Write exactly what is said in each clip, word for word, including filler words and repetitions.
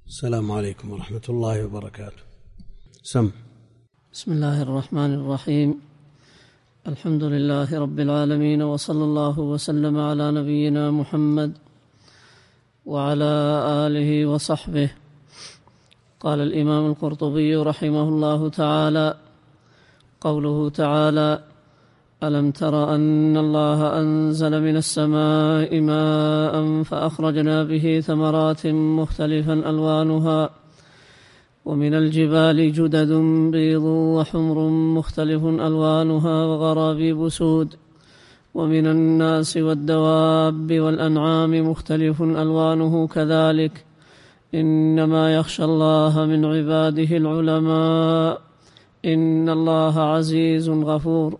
السلام عليكم ورحمة الله وبركاته. سم. بسم الله الرحمن الرحيم. الحمد لله رب العالمين، وصلى الله وسلم على نبينا محمد وعلى آله وصحبه. قال الإمام القرطبي رحمه الله تعالى: قوله تعالى: ألم تر أن الله أنزل من السماء ماء فأخرجنا به ثمرات مختلفا ألوانها ومن الجبال جدد بيض وحمر مختلف ألوانها وغرابيب سود ومن الناس والدواب والأنعام مختلف ألوانه كذلك إنما يخشى الله من عباده العلماء إن الله عزيز غفور.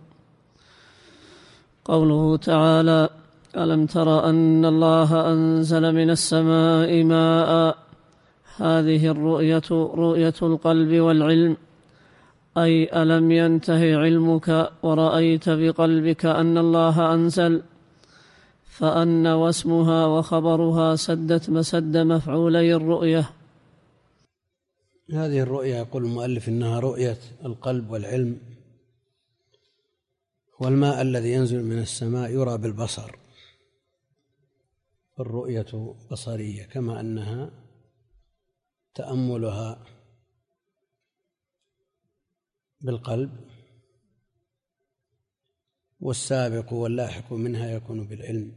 قوله تعالى: ألم تر أن الله أنزل من السماء ماء، هذه الرؤية رؤية القلب والعلم، أي ألم ينتهي علمك ورأيت بقلبك أن الله أنزل، فأن واسمها وخبرها سدت مسد مفعولي الرؤية. هذه الرؤية يقول المؤلف إنها رؤية القلب والعلم، والماء الذي ينزل من السماء يرى بالبصر، الرؤية بصرية، كما أنها تأملها بالقلب، والسابق واللاحق منها يكون بالعلم.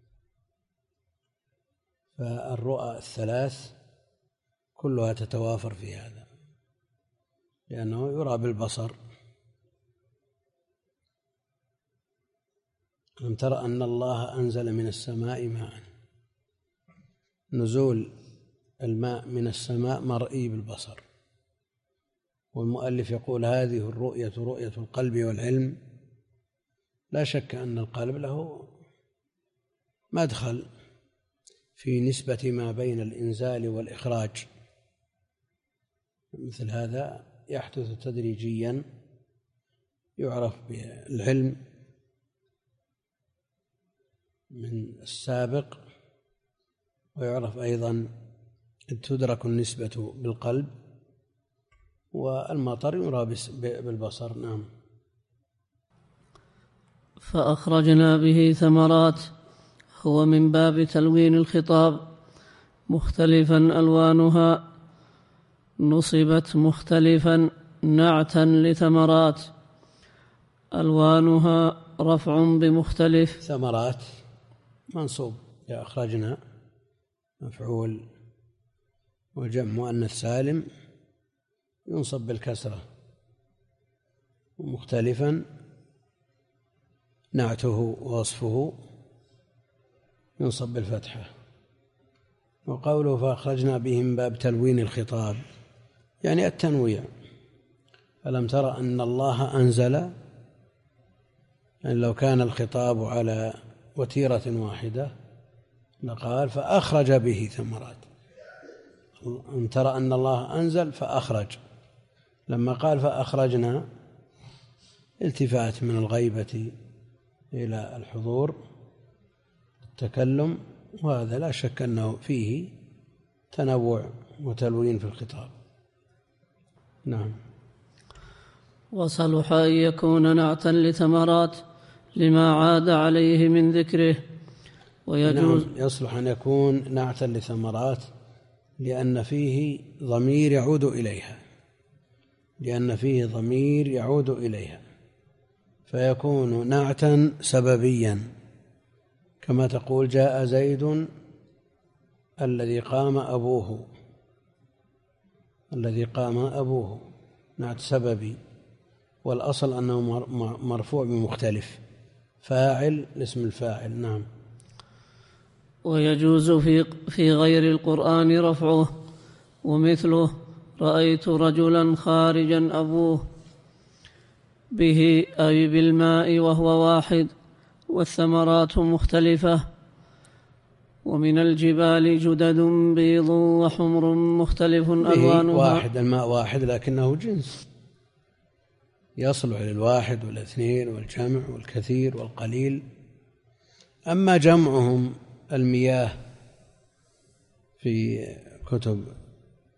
فالرؤى الثلاث كلها تتوافر في هذا، لأنه يرى بالبصر. ألم تر أن الله أنزل من السماء ماء، نزول الماء من السماء مرئي بالبصر، والمؤلف يقول هذه الرؤية رؤية القلب والعلم. لا شك أن القلب له مدخل في نسبة ما بين الإنزال والإخراج، مثل هذا يحدث تدريجيا، يعرف بالعلم من السابق، ويعرف أيضا تدرك النسبة بالقلب، والمطر يرى بالبصر. نعم. فأخرجنا به ثمرات، هو من باب تلوين الخطاب، مختلفا ألوانها، نصبت مختلفا نعتا لثمرات، ألوانها رفع بمختلف. ثمرات منصوب، يا أخرجنا مفعول، وجمع مؤنث سالم ينصب بالكسرة، ومختلفا نعته ووصفه ينصب بالفتحة. وقوله فأخرجنا به من باب تلوين الخطاب، يعني التنويع. ألم تر أن الله أنزل، يعني لو كان الخطاب على وتيرة واحدة لقال فأخرج به ثمرات. ألم تر أن الله أنزل فأخرج، لما قال فأخرجنا التفات من الغيبة إلى الحضور التكلم، وهذا لا شك أنه فيه تنوع وتلوين في الخطاب. نعم. وصلح أن يكون نعتا لثمرات لما عاد عليه من ذكره، ويجوز. نعم، يصلح أن يكون نعتا لثمرات لأن فيه ضمير يعود إليها، لأن فيه ضمير يعود إليها فيكون نعتا سببيا، كما تقول جاء زيد الذي قام أبوه، الذي قام أبوه نعت سببي، والأصل أنه مرفوع بمختلف، فاعل لاسم الفاعل. نعم. ويجوز في في غير القرآن رفعه، ومثله رأيت رجلا خارجا أبوه به، أي بالماء، وهو واحد، والثمرات مختلفة. ومن الجبال جدد بيض وحمر مختلف ألوانها. واحد، الماء واحد لكنه جنس، يصلح للواحد والاثنين والجمع والكثير والقليل. أما جمعهم المياه في كتب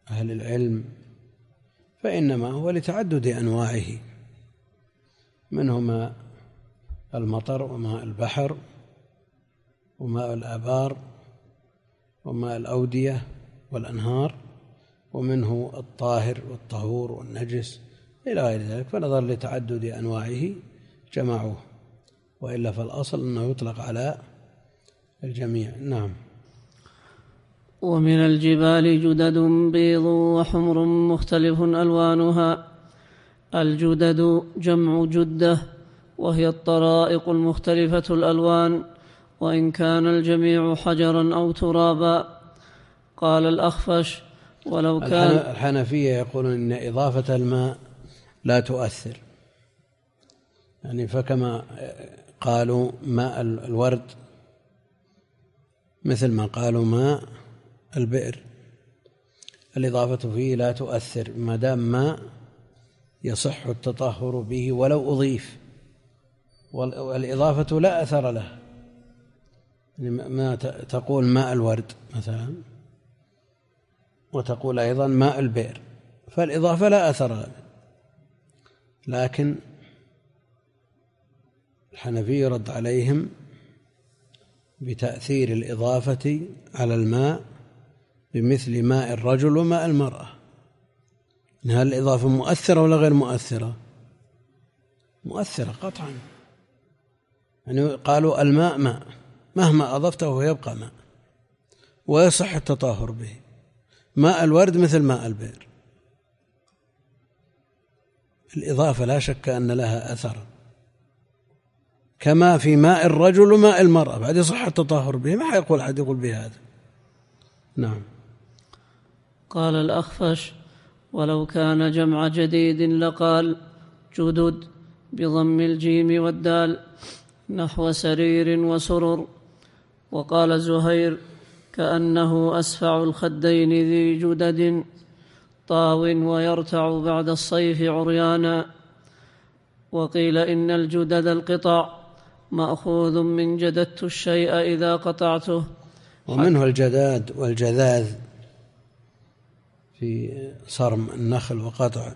أهل العلم فإنما هو لتعدد أنواعه، منه ماء المطر وماء البحر وماء الآبار وماء الأودية والأنهار، ومنه الطاهر والطهور والنجس إلى غير ذلك، فنظر لتعدد أنواعه جمعوه، وإلا فالأصل أنه يطلق على الجميع. نعم. ومن الجبال جدد بيض وحمر مختلف ألوانها. الجدد جمع جدة، وهي الطرائق المختلفة الألوان، وإن كان الجميع حجرا أو ترابا. قال الأخفش: ولو كان الحنفية يقولون إن إضافة الماء لا تؤثر، يعني فكما قالوا ماء الورد مثل ما قالوا ماء البئر، الإضافة فيه لا تؤثر ما دام ماء يصح التطهر به ولو أضيف، والإضافة لا أثر له. ما تقول ماء الورد مثلا وتقول أيضا ماء البئر، فالإضافة لا أثر له. لكن الحنفي يرد عليهم بتأثير الإضافة على الماء بمثل ماء الرجل وماء المرأة. هل الإضافة مؤثرة ولا غير مؤثرة؟ مؤثرة قطعا، يعني قالوا الماء ماء مهما أضفته يبقى ماء ويصح التطهر به. ماء الورد مثل ماء البئر، الإضافة لا شك أن لها أثر، كما في ماء الرجل وماء المرأة بعد يصح التطهر به، ما حيقول أحد يقول به هذا. نعم. قال الأخفش: ولو كان جمع جديد لقال جدد بضم الجيم والدال، نحو سرير وسرر. وقال زهير: كأنه أسفع الخدين ذي جدد، طاو ويرتع بعد الصيف عريانا. وقيل إن الجدد القطع، مأخوذ من جددت الشيء إذا قطعته، ومنه الجداد والجذاذ في صرم النخل وقطع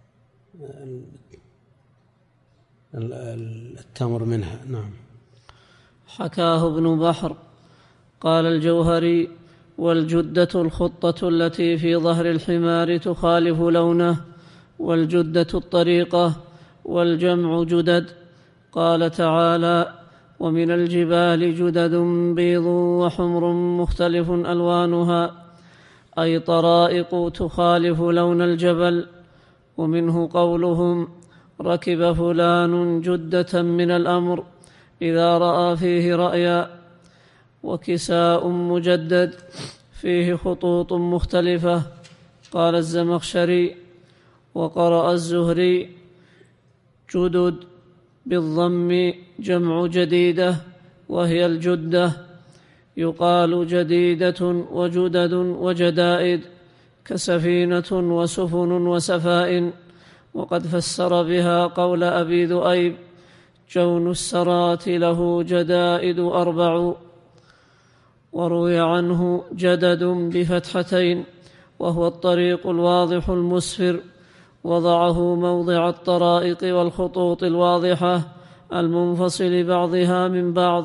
التمر منها. نعم. حكاه ابن بحر. قال الجوهري: والجدة الخطة التي في ظهر الحمار تخالف لونه، والجدة الطريقة، والجمع جدد. قال تعالى: ومن الجبال جدد بيض وحمر مختلف ألوانها، أي طرائق تخالف لون الجبل. ومنه قولهم: ركب فلان جدة من الأمر إذا رأى فيه رأيا. وكساء مجدد فيه خطوط مختلفة. قال الزمخشري: وقرأ الزهري: جدد بالضم جمع جديدة، وهي الجدة، يقال جديدة وجدد وجدائد، كسفينة وسفن وسفائن. وقد فسر بها قول أبي ذؤيب: جون السرات له جدائد أربع. وروي عنه جدد بفتحتين، وهو الطريق الواضح المسفر، وضعه موضع الطرائق والخطوط الواضحة المنفصل بعضها من بعض.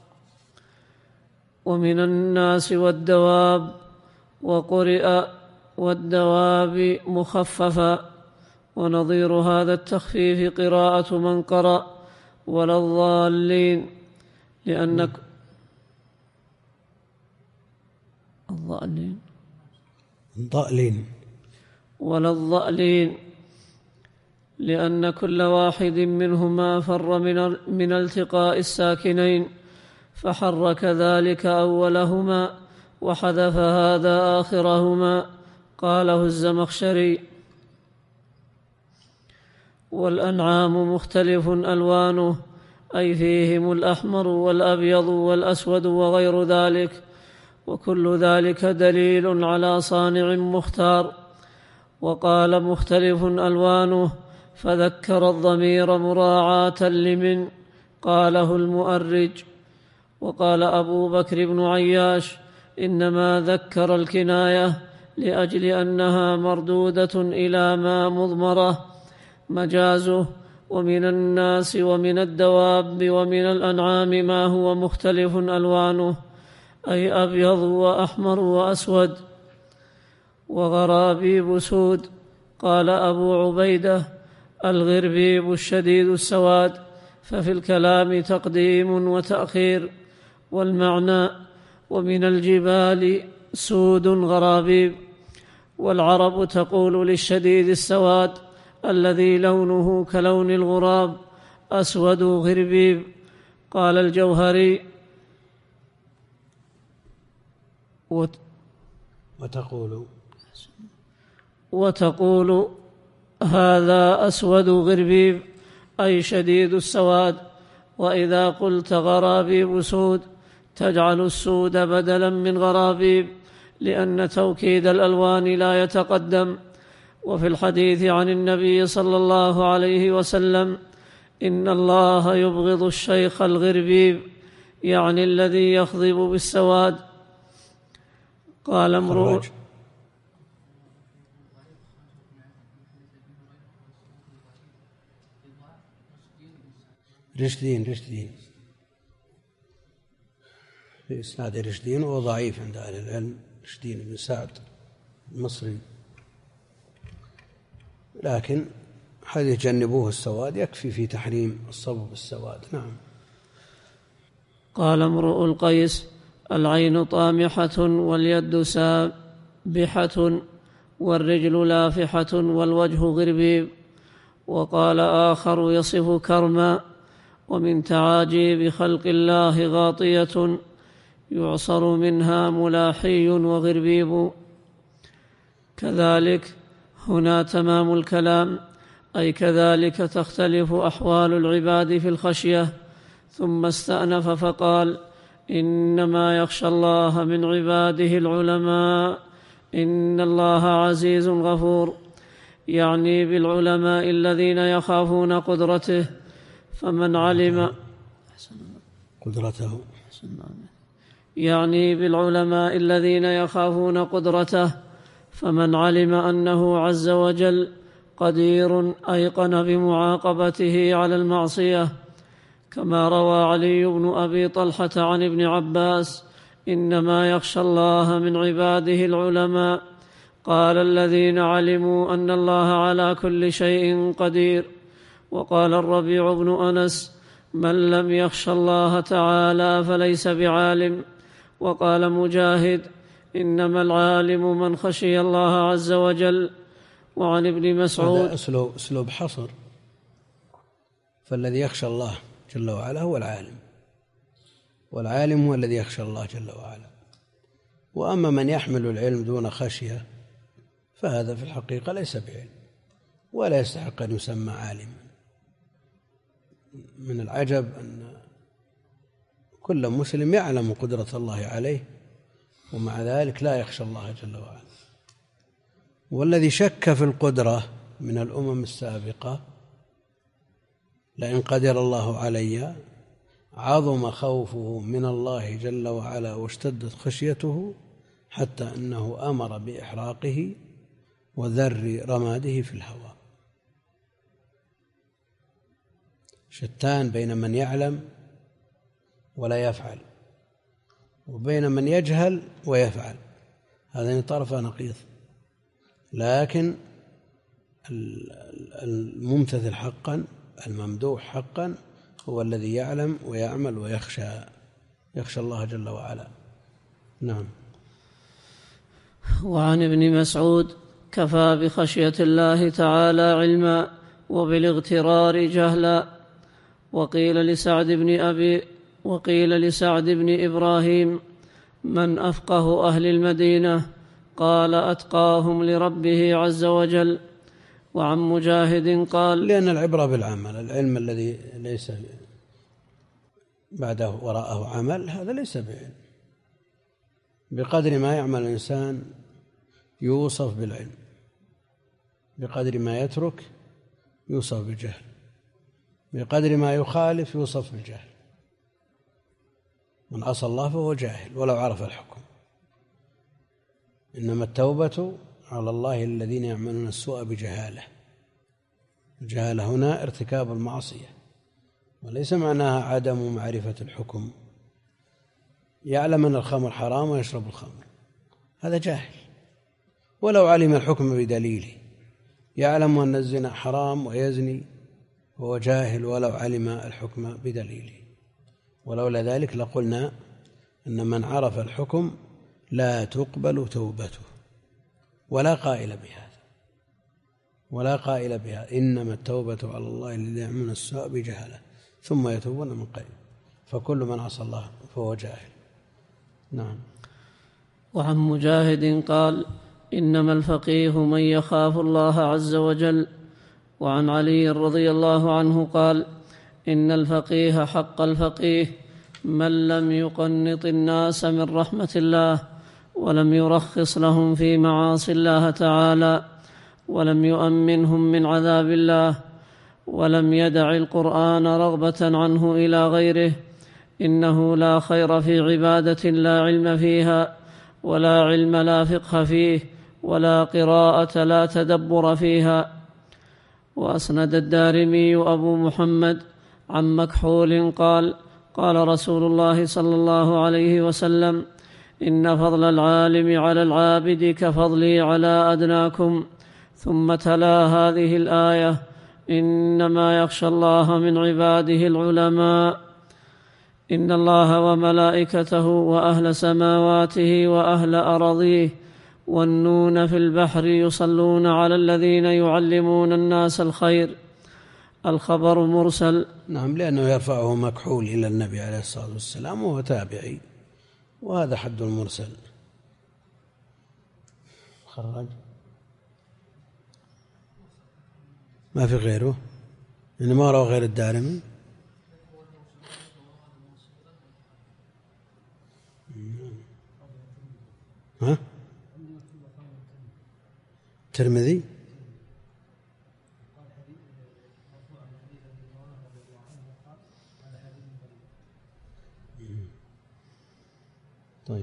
ومن الناس والدواب، وقرئ والدواب مخففا. ونظير هذا التخفيف قراءة من قرأ ولا الضالين، لأنك الضالين ضالين ولا الضالين لأن كل واحد منهما فر من, من التقاء الساكنين، فحرك ذلك أولهما وحذف هذا آخرهما. قاله الزمخشري. والأنعام مختلف ألوانه، أي فيهم الأحمر والأبيض والأسود وغير ذلك، وكل ذلك دليل على صانع مختار. وقال مختلف ألوانه، فذكر الضمير مراعاة لمن. قاله المؤرج. وقال أبو بكر بن عياش: إنما ذكر الكناية لأجل أنها مردودة إلى ما مضمرة مجازه. ومن الناس ومن الدواب ومن الأنعام ما هو مختلف ألوانه، أي أبيض وأحمر وأسود وغرابيب سود. قال أبو عبيدة: الغربيب الشديد السواد، ففي الكلام تقديم وتأخير. والمعنى: ومن الجبال سود غرابيب. والعرب تقول للشديد السواد الذي لونه كلون الغراب: أسود غربيب. قال الجوهري: وت وتقول وتقول هذا أسود غربيب، أي شديد السواد. وإذا قلت غرابيب سود تجعل السود بدلا من غرابيب، لأن توكيد الألوان لا يتقدم. وفي الحديث عن النبي صلى الله عليه وسلم: إن الله يبغض الشيخ الغربيب، يعني الذي يخضب بالسواد. قال امرؤ رشدين رشدين في إسناد رشدين، وهو ضعيف عند أهل العلم، رشدين بن سعد المصري، لكن حديث جنبوه السواد يكفي في تحريم الصبغ بالسواد. نعم. قال امرؤ القيس: العين طامحة واليد سابحة والرجل لافحة والوجه غربيب. وقال آخر يصف كرما: ومن تعاجيب خلق الله غاطية يعصر منها ملاحي وغربيب. كذلك هنا تمام الكلام، أي كذلك تختلف أحوال العباد في الخشية. ثم استأنف فقال: إنما يخشى الله من عباده العلماء، إن الله عزيز غفور، يعني بالعلماء الذين يخافون قدرته. فمن علم قدرته يعني بالعلماء الذين يخافون قدرته فمن علم أنه عز وجل قدير أيقن بمعاقبته على المعصية، كما روى علي بن أبي طلحة عن ابن عباس: إنما يخشى الله من عباده العلماء. قال: الذين علموا أن الله على كل شيء قدير. وقال الربيع بن أنس: من لم يخش الله تعالى فليس بعالم. وقال مجاهد: إنما العالم من خشي الله عز وجل. وعن ابن مسعود: هذا أسلوب, أسلوب حصر، فالذي يخشى الله جل وعلا هو العالم، والعالم هو الذي يخشى الله جل وعلا. وأما من يحمل العلم دون خشية فهذا في الحقيقة ليس بعلم ولا يستحق أن يسمى عالما. من العجب أن كل مسلم يعلم قدرة الله عليه ومع ذلك لا يخشى الله جل وعلا. والذي شك في القدرة من الأمم السابقة: لئن قدر الله علي، عظم خوفه من الله جل وعلا واشتدت خشيته حتى أنه أمر بإحراقه وذر رماده في الهواء. شتان بين من يعلم ولا يفعل وبين من يجهل ويفعل، هذين طرفا نقيض. لكن الممتثل حقا الممدوح حقا هو الذي يعلم ويعمل ويخشى يخشى الله جل وعلا. نعم. وعن ابن مسعود: كفى بخشية الله تعالى علما وبالاغترار جهلا. وقيل لسعد بن أبي وقيل لسعد بن إبراهيم: من أفقه أهل المدينة؟ قال: أتقاهم لربه عز وجل. وعن مجاهد قال: لأن العبرة بالعمل، العلم الذي ليس بعده وراءه عمل هذا ليس بعلم. بقدر ما يعمل الإنسان يوصف بالعلم، بقدر ما يترك يوصف بالجهل، بقدر ما يخالف يوصف بالجهل. من عصى الله فهو جاهل ولو عرف الحكم. إنما التوبة على الله الذين يعملون السوء بجهالة. الجهالة هنا ارتكاب المعصية، وليس معناها عدم معرفة الحكم. يعلم أن الخمر حرام ويشرب الخمر، هذا جاهل، ولو علم الحكم بدليله. يعلم أن الزنا حرام ويزني، هو جاهل ولو علم الحكم بدليله. ولولا ذلك لقلنا أن من عرف الحكم لا تقبل توبته، ولا قائل بهذا ولا قائل بها إنما التوبة على الله الذين يعملون السوء بجهالة ثم يتوبون من قريب. فكل من عصى الله فهو جاهل. نعم. وعن مجاهد قال: إنما الفقيه من يخاف الله عز وجل. وعن علي رضي الله عنه قال: إن الفقيه حق الفقيه من لم يقنط الناس من رحمة الله، ولم يرخص لهم في معاصي الله تعالى، ولم يؤمنهم من عذاب الله، ولم يدع القرآن رغبة عنه إلى غيره. إنه لا خير في عبادة لا علم فيها، ولا علم لا فقه فيه، ولا قراءة لا تدبر فيها. وأسند الدارمي أبو محمد عن مكحول قال: قال رسول الله صلى الله عليه وسلم: إن فضل العالم على العابد كفضلي على أدناكم. ثم تلا هذه الآية: إنما يخشى الله من عباده العلماء. إن الله وملائكته وأهل سماواته وأهل أراضيه والنون في البحر يصلون على الذين يعلمون الناس الخير. الخبر مرسل. نعم، لأنه يرفعه مكحول إلى النبي عليه الصلاة والسلام وهو تابعي، وهذا حد المرسل. خرج ما في غيره، يعني ما روى غير الدارمي. ها؟ الترمذي طيب.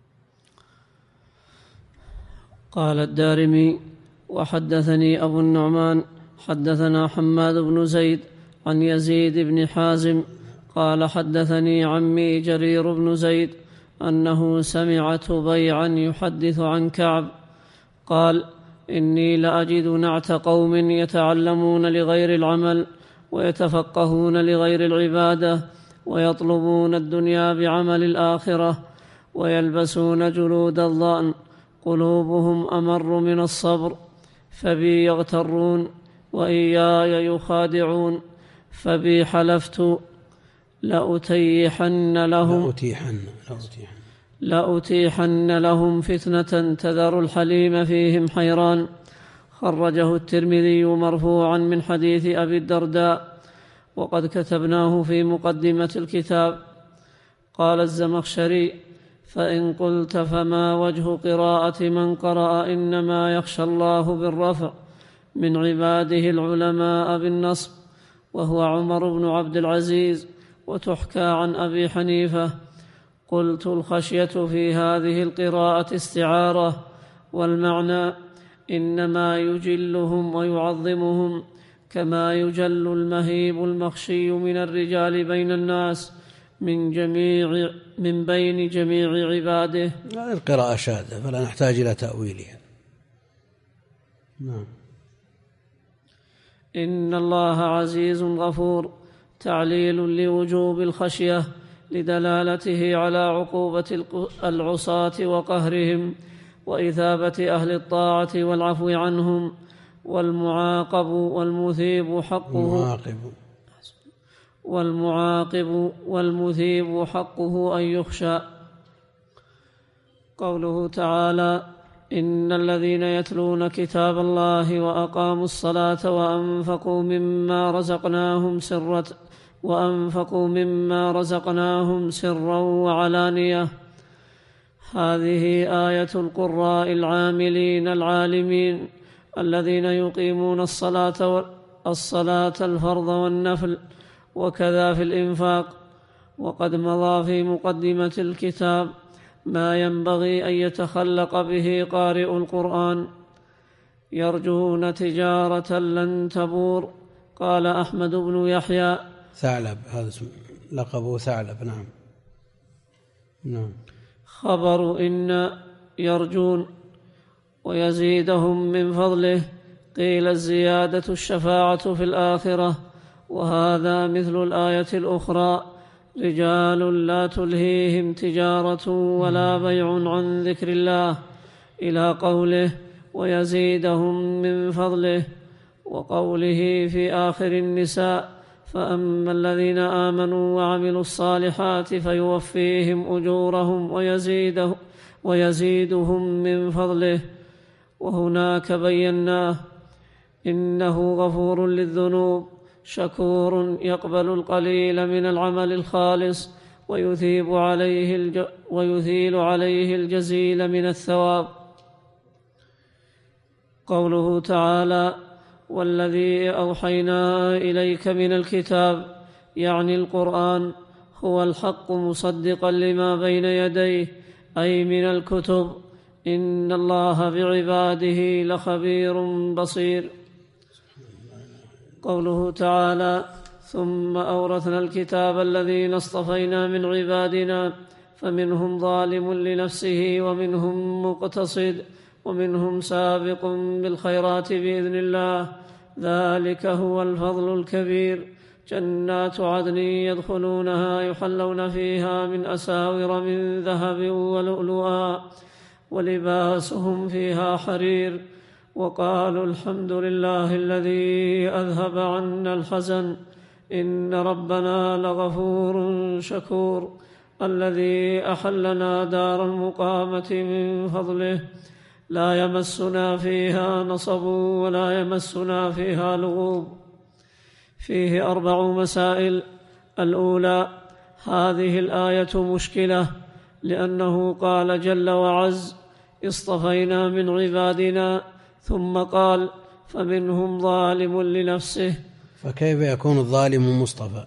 قال الدارمي: وحدثني أبو النعمان حدثنا حماد بن زيد عن يزيد بن حازم قال: حدثني عمي جرير بن زيد أنه سمع تبيعا يحدث عن كعب قال: إني لأجد نعت قوم يتعلمون لغير العمل، ويتفقهون لغير العبادة، ويطلبون الدنيا بعمل الآخرة، ويلبسون جلود الضأن، قلوبهم أمر من الصبر، فبي يغترون وإياي يخادعون، فبي حلفت لأتيحن لهم لأتيحن لأتيحن لأتيحن لهم فتنة تذر الحليم فيهم حيران. خرجه الترمذي مرفوعا من حديث أبي الدرداء، وقد كتبناه في مقدمة الكتاب. قال الزمخشري: فإن قلت فما وجه قراءة من قرأ إنما يخشى الله بالرفع من عباده العلماء بالنصب، وهو عمر بن عبد العزيز، وتحكى عن أبي حنيفة. قلت: الخشية في هذه القراءة استعارة، والمعنى إنما يجلهم ويعظمهم كما يجل المهيب المخشي من الرجال بين الناس من جميع من بين جميع عباده. هذه القراءة شاذة فلا نحتاج إلى تأويلها. نعم. إن الله عزيز غفور، تعليل لوجوب الخشية لدلالته على عقوبة العصاة وقهرهم، وإثابة أهل الطاعة والعفو عنهم. والمعاقب والمثيب حقه المعاقب والمعاقب والمثيب حقه أن يخشى. قوله تعالى: إن الذين يتلون كتاب الله وأقاموا الصلاة وأنفقوا مما رزقناهم سرا وأنفقوا مما رزقناهم سرا وعلانية. هذه آية القراء العاملين العالمين الذين يقيمون الصلاة الصلاة الفرض والنفل، وكذا في الإنفاق. وقد مضى في مقدمة الكتاب ما ينبغي أن يتخلق به قارئ القرآن. يرجون تجارة لن تبور. قال أحمد بن يحيى ثعلب، هذا اسم لقبه ثعلب. نعم نعم. خبر إن يرجون ويزيدهم من فضله. قيل الزيادة الشفاعة في الآخرة، وهذا مثل الآية الأخرى: رجال لا تلهيهم تجارة ولا بيع عن ذكر الله، إلى قوله ويزيدهم من فضله، وقوله في آخر النساء: فأما الذين آمنوا وعملوا الصالحات فيوفيهم أجورهم ويزيده ويزيدهم من فضله. وهناك بيناه: إنه غفور للذنوب شكور يقبل القليل من العمل الخالص ويثيب عليه الج... ويثيل عليه الجزيل من الثواب. قوله تعالى: والذي أوحينا إليك من الكتاب، يعني القرآن، هو الحق مصدقا لما بين يديه، أي من الكتب. إن الله بعباده لخبير بصير. قوله تعالى: ثم أورثنا الكتاب الذين اصطفينا من عبادنا فمنهم ظالم لنفسه ومنهم مقتصد ومنهم سابق بالخيرات بإذن الله، ذلك هو الفضل الكبير. جنات عدن يدخلونها يحلون فيها من أساور من ذهب ولؤلؤا ولباسهم فيها حرير. وقالوا الحمد لله الذي أذهب عنا الحزن إن ربنا لغفور شكور، الذي أحلنا دار المقامة من فضله، لا يمسنا فيها نصب ولا يمسنا فيها لغوب. فيه أربع مسائل. الأولى: هذه الآية مشكلة، لأنه قال جل وعز: اصطفينا من عبادنا، ثم قال: فمنهم ظالم لنفسه. فكيف يكون الظالم مصطفى؟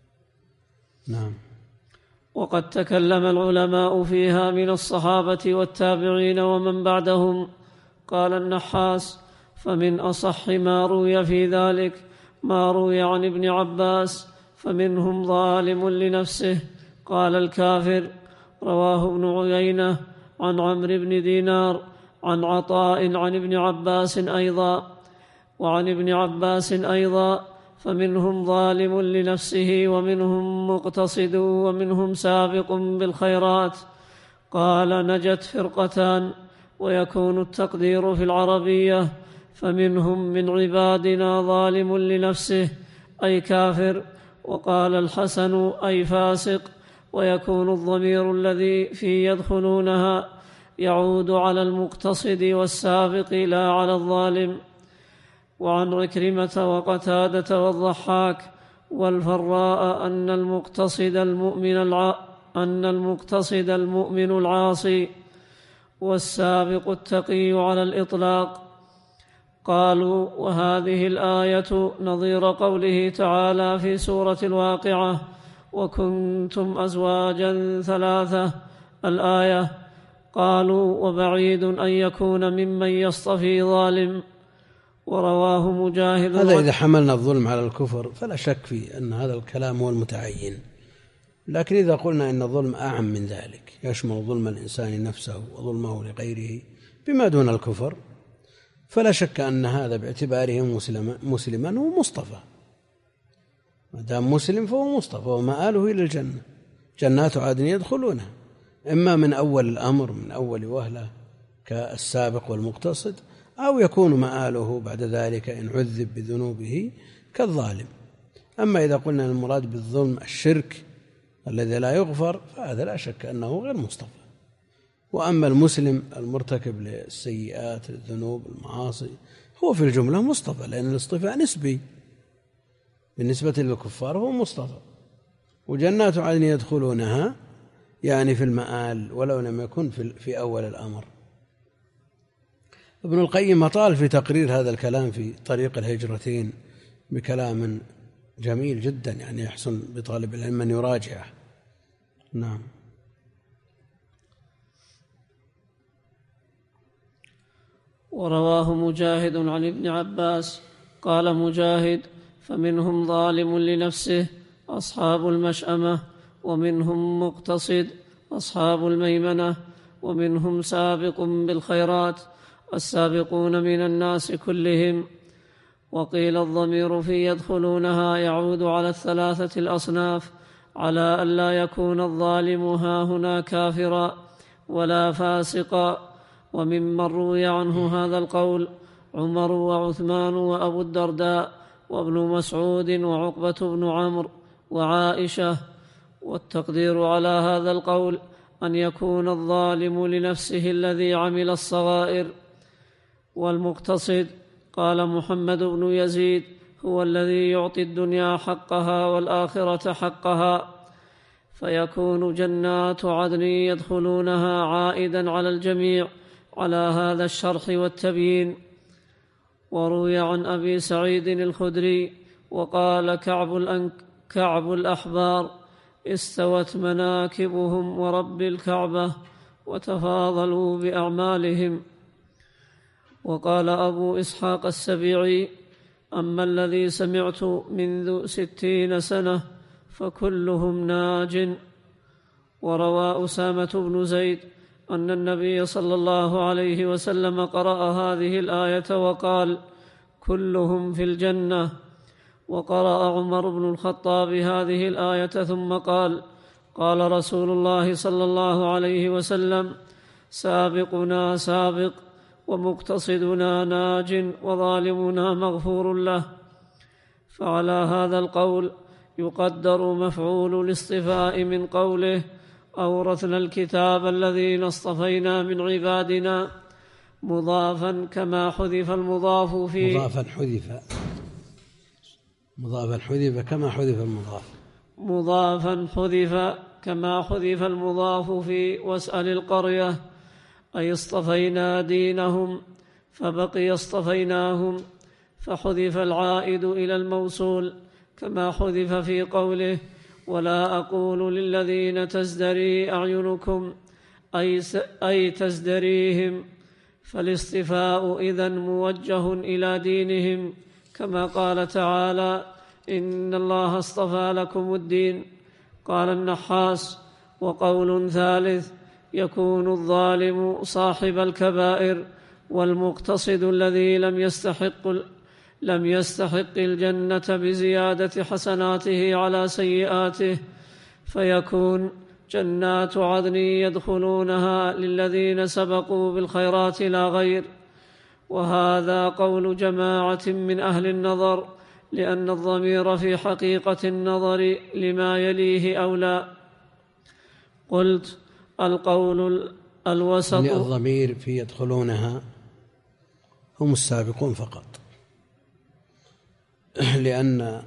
نعم. وقد تكلم العلماء فيها من الصحابة والتابعين ومن بعدهم. قال النحاس: فمن أصح ما روي في ذلك ما روي عن ابن عباس: فمنهم ظالم لنفسه. قال الكافر: رواه ابن عيينة عن عمرو بن دينار عن عطاء عن ابن عباس أيضا. وعن ابن عباس أيضا: فمنهم ظالم لنفسه ومنهم مقتصد ومنهم سابق بالخيرات. قال: نجت فرقتان. ويكون التقدير في العربية: فمنهم من عبادنا ظالم لنفسه، أي كافر. وقال الحسن: أي فاسق. ويكون الضمير الذي في يدخلونها يعود على المقتصد والسابق لا على الظالم. وعن عكرمة وقتادة والضحاك والفراء أن المقتصد المؤمن الع... أن المقتصد المؤمن العاصي والسابق التقي على الإطلاق. قالوا: وهذه الآية نظير قوله تعالى في سورة الواقعة: وكنتم أزواجا ثلاثة، الآية. قالوا: وبعيد أن يكون ممن يصطفي ظالم. ورواه مجاهد. هذا إذا حملنا الظلم على الكفر فلا شك في أن هذا الكلام هو المتعين، لكن إذا قلنا إن الظلم أعم من ذلك، يشمل ظلم الإنسان نفسه وظلمه لغيره بما دون الكفر، فلا شك أن هذا باعتباره مسلما, مسلما هو مصطفى. ما دام مسلم فهو مصطفى ومآله إلى الجنة، جنات عدن يدخلونها، إما من أول الأمر من أول وهلة كالسابق والمقتصد، أو يكون مآله بعد ذلك إن عذب بذنوبه كالظالم. أما إذا قلنا المراد بالظلم الشرك الذي لا يغفر فهذا لا شك أنه غير مصطفى. وأما المسلم المرتكب للسيئات الذنوب المعاصي هو في الجملة مصطفى، لأن الاصطفاء نسبي، بالنسبة للكفار هو مصطفى. وجنات عدن يدخلونها يعني في المآل ولو لم يكن في أول الأمر. ابن القيم أطال في تقرير هذا الكلام في طريق الهجرتين بكلام جميل جدا، يعني يحسن بطالب العلم أن يراجعه. نعم. ورواه مجاهد عن ابن عباس قال مجاهد: فمنهم ظالم لنفسه أصحاب المشأمة، ومنهم مقتصد أصحاب الميمنة، ومنهم سابق بالخيرات السابقون من الناس كلهم. وقيل الضمير في يدخلونها يعود على الثلاثة الأصناف، على ألا يكون الظالم هاهنا كافرا ولا فاسقا. وممن روي عنه هذا القول عمر وعثمان وأبو الدرداء وابن مسعود وعقبة بن عمرو وعائشة. والتقدير على هذا القول أن يكون الظالم لنفسه الذي عمل الصغائر. والمقتصد قال محمد بن يزيد هو الذي يعطي الدنيا حقها والآخرة حقها، فيكون جنات عدن يدخلونها عائدا على الجميع على هذا الشرح والتبيين. وروي عن أبي سعيد الخدري وقال كعب, الأنك كعب الأحبار: استوت مناكبهم ورب الكعبة وتفاضلوا بأعمالهم. وقال أبو إسحاق السبيعي: أما الذي سمعت منذ ستين سنة فكلهم ناج. وروى أسامة بن زيد أن النبي صلى الله عليه وسلم قرأ هذه الآية وقال: كلهم في الجنة. وقرأ عمر بن الخطاب هذه الآية ثم قال: قال رسول الله صلى الله عليه وسلم: سابقنا سابق، ومقتصدنا ناج، وظالمنا مغفور له. فعلى هذا القول يقدر مفعول الاصطفاء من قوله: أورثنا الكتاب الذين اصطفينا من عبادنا، مضافا كما حذف المضاف في مضافا حذف مضافا حذف كما حذف المضاف مضافا حذف كما حذف المضاف في واسأل القرية، أي اصطفينا دينهم، فبقي اصطفيناهم، فحذف العائد إلى الموصول كما حذف في قوله: ولا أقول للذين تزدري أعينكم، أي, أي تزدريهم. فالاصطفاء إذن موجه إلى دينهم، كما قال تعالى: إن الله اصطفى لكم الدين. قال النحاس: وقول ثالث: يكون الظالم صاحب الكبائر، والمقتصد الذي لم يستحق لم يستحق الجنة بزيادة حسناته على سيئاته، فيكون جنات عدن يدخلونها للذين سبقوا بالخيرات لا غير. وهذا قول جماعة من أهل النظر، لأن الضمير في حقيقة النظر لما يليه أولى. قلت: القول الوسط يعني الضمير في يدخلونها هم السابقون فقط، لأن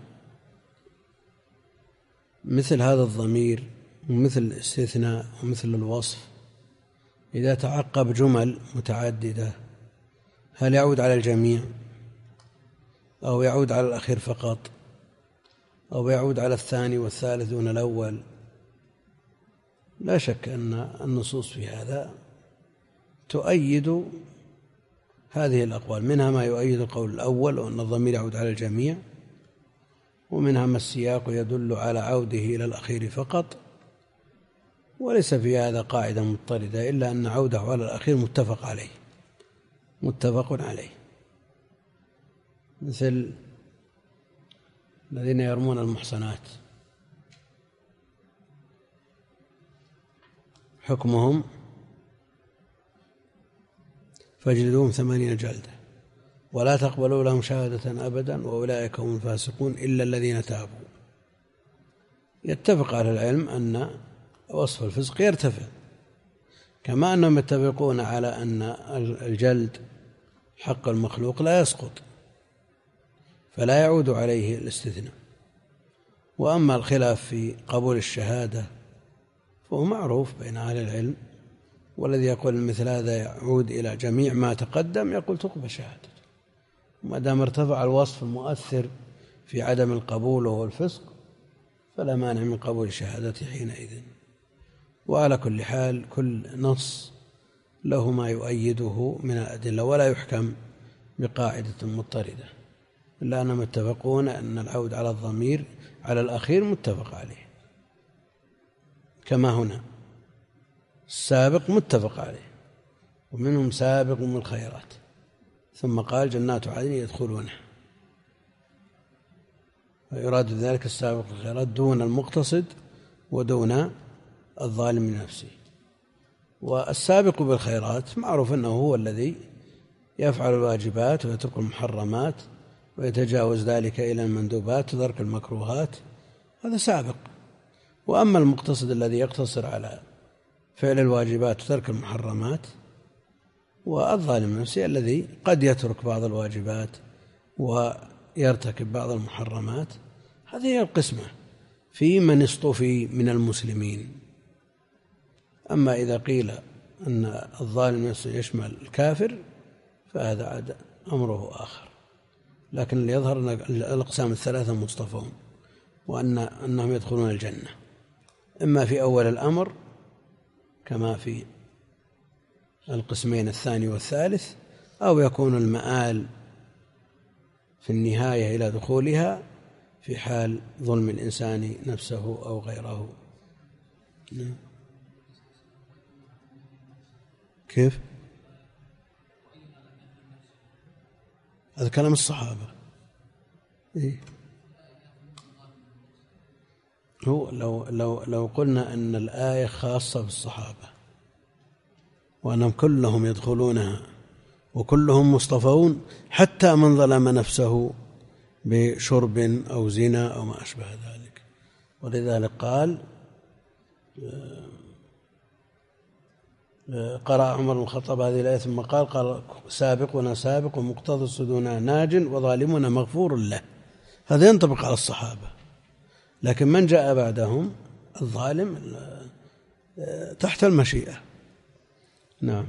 مثل هذا الضمير ومثل الاستثناء ومثل الوصف إذا تعقب جمل متعددة هل يعود على الجميع أو يعود على الأخير فقط أو يعود على الثاني والثالث دون الأول؟ لا شك أن النصوص في هذا تؤيد هذه الأقوال، منها ما يؤيد القول الأول وأن الضمير يعود على الجميع، ومنها ما السياق يدل على عوده إلى الأخير فقط، وليس في هذا قاعدة مضطردة إلا أن عوده على الأخير متفق عليه متفق عليه مثل الذين يرمون المحصنات حكمهم فاجلدوهم ثمانين جلدة ولا تقبلوا لهم شهادة أبدا وأولئك هم الفاسقون إلا الذين تابوا. يتفق على العلم أن وصف الفسق يرتفع، كما أنهم يتفقون على أن الجلد حق المخلوق لا يسقط فلا يعود عليه الاستثناء. وأما الخلاف في قبول الشهادة فهو معروف بين أهل العلم، والذي يقول مثل هذا يعود إلى جميع ما تقدم يقول تقبل شهادته، ما دام ارتفع الوصف المؤثر في عدم القبول وهو الفسق فلا مانع من قبول شهادته حينئذ. وعلى كل حال كل نص له ما يؤيده من الأدلة، ولا يحكم بقاعدة مضطردة، إلا أنهم متفقون أن العود على الضمير على الأخير متفق عليه، كما هنا السابق متفق عليه، ومنهم سابق من الخيرات، ثم قال جنات عدن يدخلونه، ويراد ذلك السابق الخيرات دون المقتصد ودون الظالم لنفسه. والسابق بالخيرات معروف أنه هو الذي يفعل الواجبات ويترك المحرمات ويتجاوز ذلك إلى المندوبات وترك المكروهات، هذا سابق. وأما المقتصد الذي يقتصر على فعل الواجبات وترك المحرمات، والظالم نفسه الذي قد يترك بعض الواجبات ويرتكب بعض المحرمات. هذه هي القسمة في من اصطفي من المسلمين. أما إذا قيل أن الظالم نفسه يشمل الكافر فهذا عاد أمره آخر، لكن اللي يظهر أن الأقسام الثلاثة مصطفون، وأن أنهم يدخلون الجنة إما في أول الأمر كما في القسمين الثاني والثالث، أو يكون المآل في النهاية إلى دخولها في حال ظلم الإنسان نفسه أو غيره. كيف؟ هذا كلام الصحابة. إيه؟ هو لو لو لو قلنا أن الآية خاصة بالصحابة وأنهم كلهم يدخلونها وكلهم مصطفون، حتى من ظلم نفسه بشرب أو زنا أو ما أشبه ذلك. ولذلك قال قرأ عمر بن الخطاب هذه الآية ثم قال قال سابقنا سابق ومقتصدنا ناج وظالمنا مغفور له. هذا ينطبق على الصحابة، لكن من جاء بعدهم الظالم تحت المشيئة. نعم.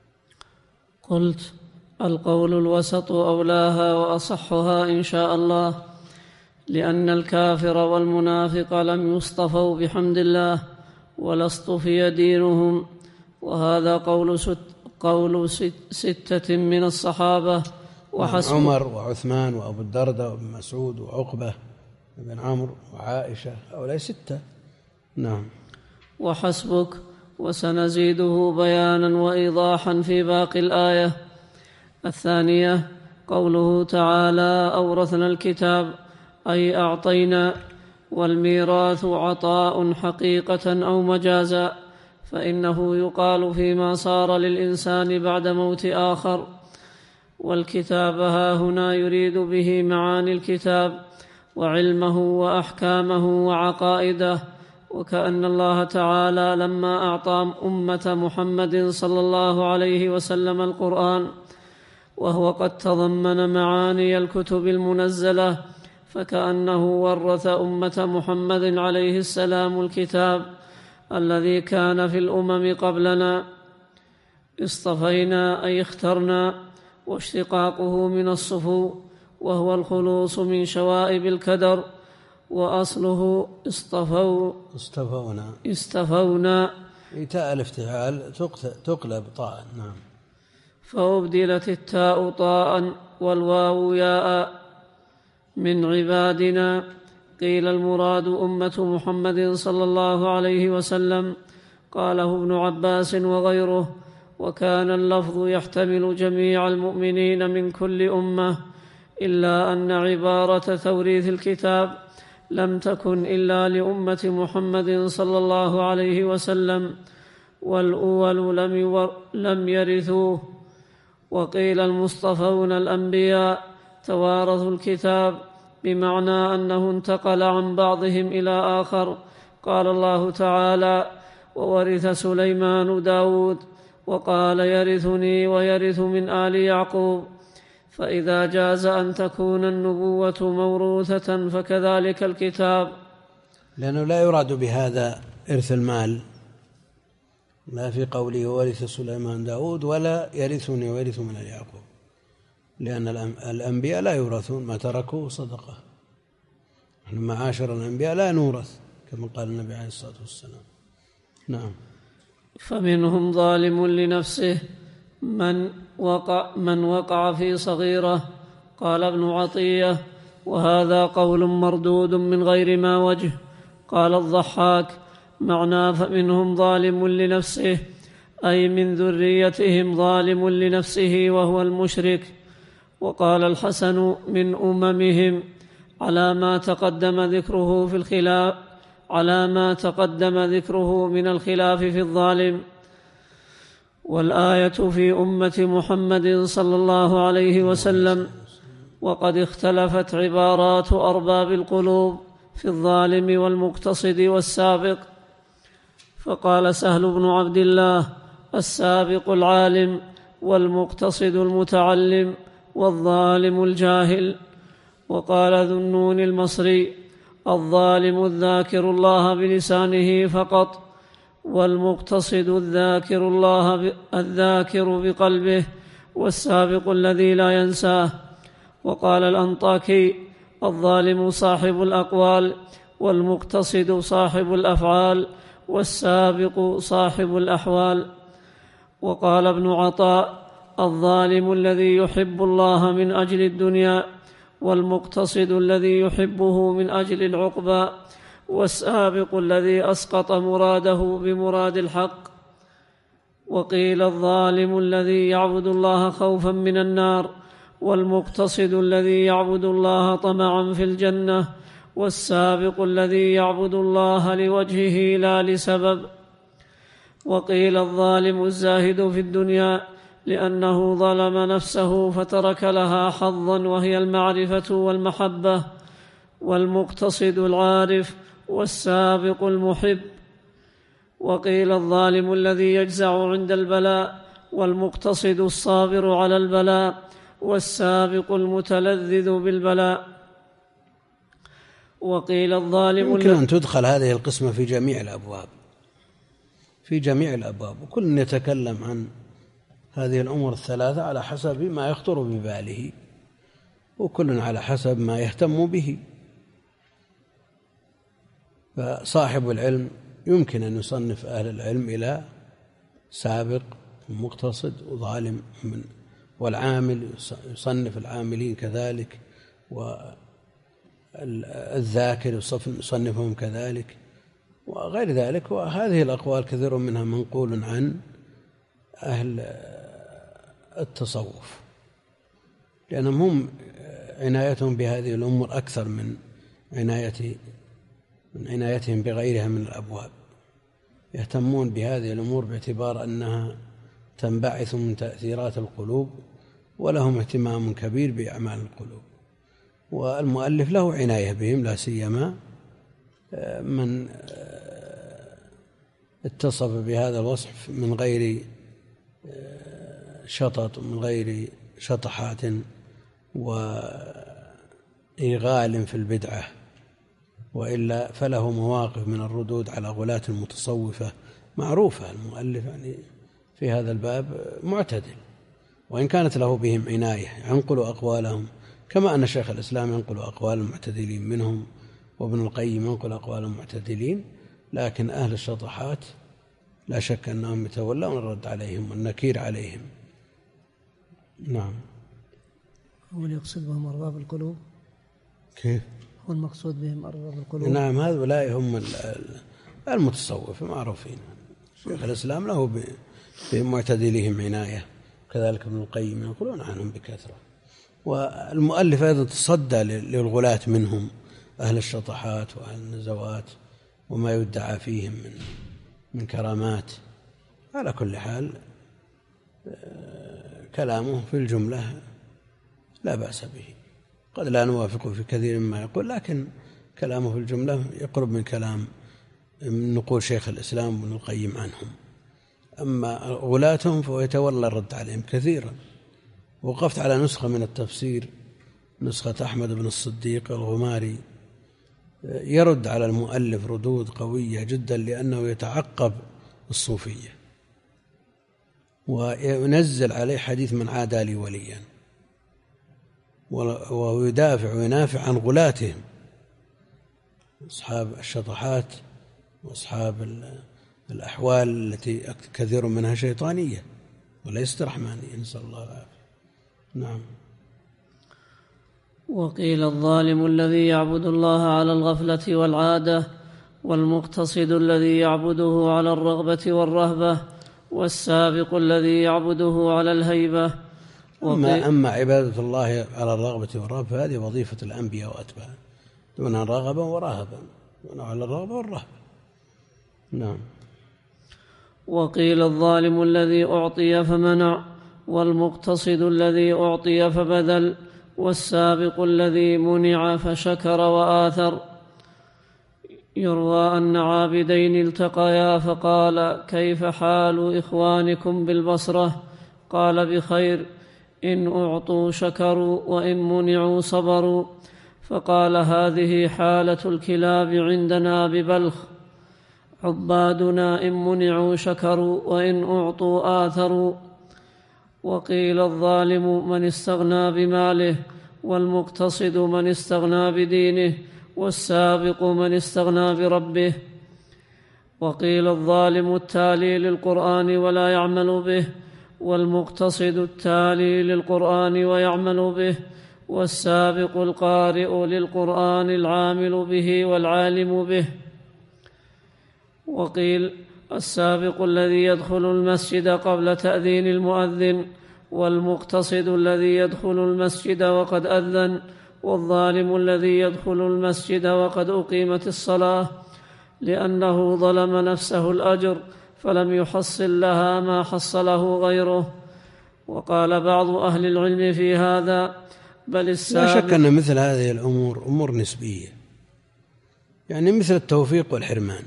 قلت القول الوسط أولاها وأصحها إن شاء الله، لأن الكافر والمنافق لم يصطفوا بحمد الله ولا اصطفي دينهم، وهذا قول ست قول ست ستة من الصحابة وحسب. عمر وعثمان وأبو الدرداء وابن مسعود وعقبة بن عمرو وعائشة، هؤلاء ستة. نعم. وحسبك. وسنزيده بيانا وإيضاحا في باقي الآية. الثانية قوله تعالى أورثنا الكتاب أي أعطينا، والميراث عطاء حقيقة أو مجازا، فإنه يقال فيما صار للإنسان بعد موت آخر. والكتاب ها هنا يريد به معاني الكتاب وعلمه وأحكامه وعقائده، وكأن الله تعالى لما أعطى أمة محمد صلى الله عليه وسلم القرآن وهو قد تضمن معاني الكتب المنزلة، فكأنه ورث أمة محمد عليه السلام الكتاب الذي كان في الأمم قبلنا. اصطفينا أي اخترنا، واشتقاقه من الصفو وهو الخلوص من شوائب الكدر، وأصله اصطفوا استفونا استفونا تاء الافتعال تقلب طاء. نعم. فأبدلت التاء طاء والواو ياء من عبادنا. قيل المراد أمة محمد صلى الله عليه وسلم، قاله ابن عباس وغيره، وكان اللفظ يحتمل جميع المؤمنين من كل أمة، إلا أن عبارة توريث الكتاب لم تكن إلا لأمة محمد صلى الله عليه وسلم، والأول لم, لم يرثوه. وقيل المصطفون الأنبياء توارثوا الكتاب، بمعنى أنه انتقل عن بعضهم إلى آخر. قال الله تعالى وورث سليمان داود، وقال يرثني ويرث من آل يعقوب. فإذا جاز أن تكون النبوة موروثة فكذلك الكتاب، لأنه لا يراد بهذا إرث المال، لا في قوله ورث سليمان داود ولا يرثني ويرث من آل يعقوب، لأن الأنبياء لا يورثون، ما تركوا صدقة. نحن معاشر الأنبياء لا نورث كما قال النبي عليه الصلاة والسلام. نعم. فمنهم ظالم لنفسه من وقع, من وقع في صغيرة. قال ابن عطية: وهذا قول مردود من غير ما وجه. قال الضحاك: معناه فمنهم ظالم لنفسه أي من ذريتهم ظالم لنفسه وهو المشرك. وقال الحسن: من أممهم، على ما تقدم ذكره في الخلاف على ما تقدم ذكره من الخلاف في الظالم. والآية في أمة محمد صلى الله عليه وسلم. وقد اختلفت عبارات أرباب القلوب في الظالم والمقتصد والسابق، فقال سهل بن عبد الله: السابق العالم، والمقتصد المتعلم، والظالم الجاهل. وقال ذو النون المصري: الظالم الذاكر الله بلسانه فقط، والمقتصد الذاكر الله الذاكر بقلبه، والسابق الذي لا ينساه. وقال الأنطاكي: الظالم صاحب الأقوال، والمقتصد صاحب الأفعال، والسابق صاحب الأحوال. وقال ابن عطاء: الظالم الذي يحب الله من أجل الدنيا، والمقتصد الذي يحبه من أجل العقبى، والسابق الذي أسقط مراده بمراد الحق. وقيل: الظالم الذي يعبد الله خوفا من النار، والمقتصد الذي يعبد الله طمعا في الجنة، والسابق الذي يعبد الله لوجهه لا لسبب. وقيل: الظالم الزاهد في الدنيا، لأنه ظلم نفسه فترك لها حظا وهي المعرفة والمحبة، والمقتصد العارف، والسابق المحب. وقيل: الظالم الذي يجزع عند البلاء، والمقتصد الصابر على البلاء، والسابق المتلذذ بالبلاء. وقيل: الظالم يمكن أن تدخل هذه القسمة في جميع الأبواب في جميع الأبواب وكل يتكلم عن هذه الأمور الثلاثة على حسب ما يخطر بباله، وكل على حسب ما يهتم به. فصاحب العلم يمكن أن يصنف أهل العلم إلى سابق ومقتصد وظالم، من والعامل يصنف العاملين كذلك، والذاكر يصنفهم كذلك، وغير ذلك. وهذه الأقوال كثير منها منقول عن أهل التصوف، لأنهم هم عنايتهم بهذه الأمور أكثر من عناية من عنايتهم بغيرها من الأبواب. يهتمون بهذه الأمور باعتبار أنها تنبعث من تأثيرات القلوب، ولهم اهتمام كبير بأعمال القلوب. والمؤلف له عناية بهم، لا سيما من اتصف بهذا الوصف من غير شطط ومن غير شطحات وإيغال في البدعة، وإلا فله مواقف من الردود على غلاة المتصوفة معروفة. المؤلف يعني في هذا الباب معتدل، وإن كانت له بهم عناية ينقل أقوالهم، كما أن شيخ الإسلام ينقل أقوال المعتدلين منهم، وابن القيم ينقل أقوال المعتدلين. لكن أهل الشطحات لا شك أنهم يتولون الرد عليهم والنكير عليهم. نعم. هو اللي يقصد بهم أرباب القلوب؟ كيف؟ هو المقصود بهم أرباب القلوب؟ نعم، هؤلاء هم المتصوف معروفين. شيخ الإسلام له بمعتدلهم عناية، كذلك ابن القيم ينقلون عنهم بكثرة. والمؤلف أيضا تصدى للغلاة منهم، أهل الشطحات وأهل النزوات وما يدعى فيهم من من كرامات. على كل حال كلامه في الجملة لا بأس به، قد لا نوافقه في كثير مما يقول، لكن كلامه في الجملة يقرب من كلام من نقول شيخ الإسلام وابن القيم عنهم. أما غلاتهم فهو يتولى الرد عليهم كثيرا. وقفت على نسخة من التفسير، نسخة أحمد بن الصديق الغماري، يرد على المؤلف ردود قوية جدا، لأنه يتعقب الصوفية وينزل عليه حديث من عادى لي وليا، ويدافع وينافع عن غلاتهم أصحاب الشطحات وأصحاب الأحوال التي كثير منها شيطانية وليست رحمانية، نسأل الله العافية. نعم. وقيل الظالم الذي يعبد الله على الغفلة والعادة، والمقتصد الذي يعبده على الرغبة والرهبة، والسابق الذي يعبده على الهيبة. أما, أما عبادة الله على الرغبة والرهبة فهذه وظيفة الأنبياء وأتباعهم، دون رغبا ورهبا، دون على الرغبة والرهبة. نعم. وقيل الظالم الذي أعطي فمنع، والمقتصد الذي أعطي فبذل، والسابق الذي منع فشكر وآثر. يروى أن عابدين التقيا فقال: كيف حال إخوانكم بالبصرة؟ قال: بخير، إن أعطوا شكروا وإن منعوا صبروا. فقال: هذه حالة الكلاب عندنا ببلخ، عبادنا إن منعوا شكروا وإن أعطوا آثروا. وقيل الظالم من استغنى بماله، والمقتصد من استغنى بدينه، والسابق من استغنى بربه. وقيل الظالم التالي للقرآن ولا يعمل به، والمقتصد التالي للقرآن ويعمل به، والسابق القارئ للقرآن العامل به والعالم به. وقيل السابق الذي يدخل المسجد قبل تأذين المؤذن، والمقتصد الذي يدخل المسجد وقد أذن، والظالم الذي يدخل المسجد وقد أقيمت الصلاة، لأنه ظلم نفسه الأجر فلم يحصل لها ما حصله غيره. وقال بعض أهل العلم في هذا: بل السابق. لا شك أن مثل هذه الأمور أمور نسبية، يعني مثل التوفيق والحرمان،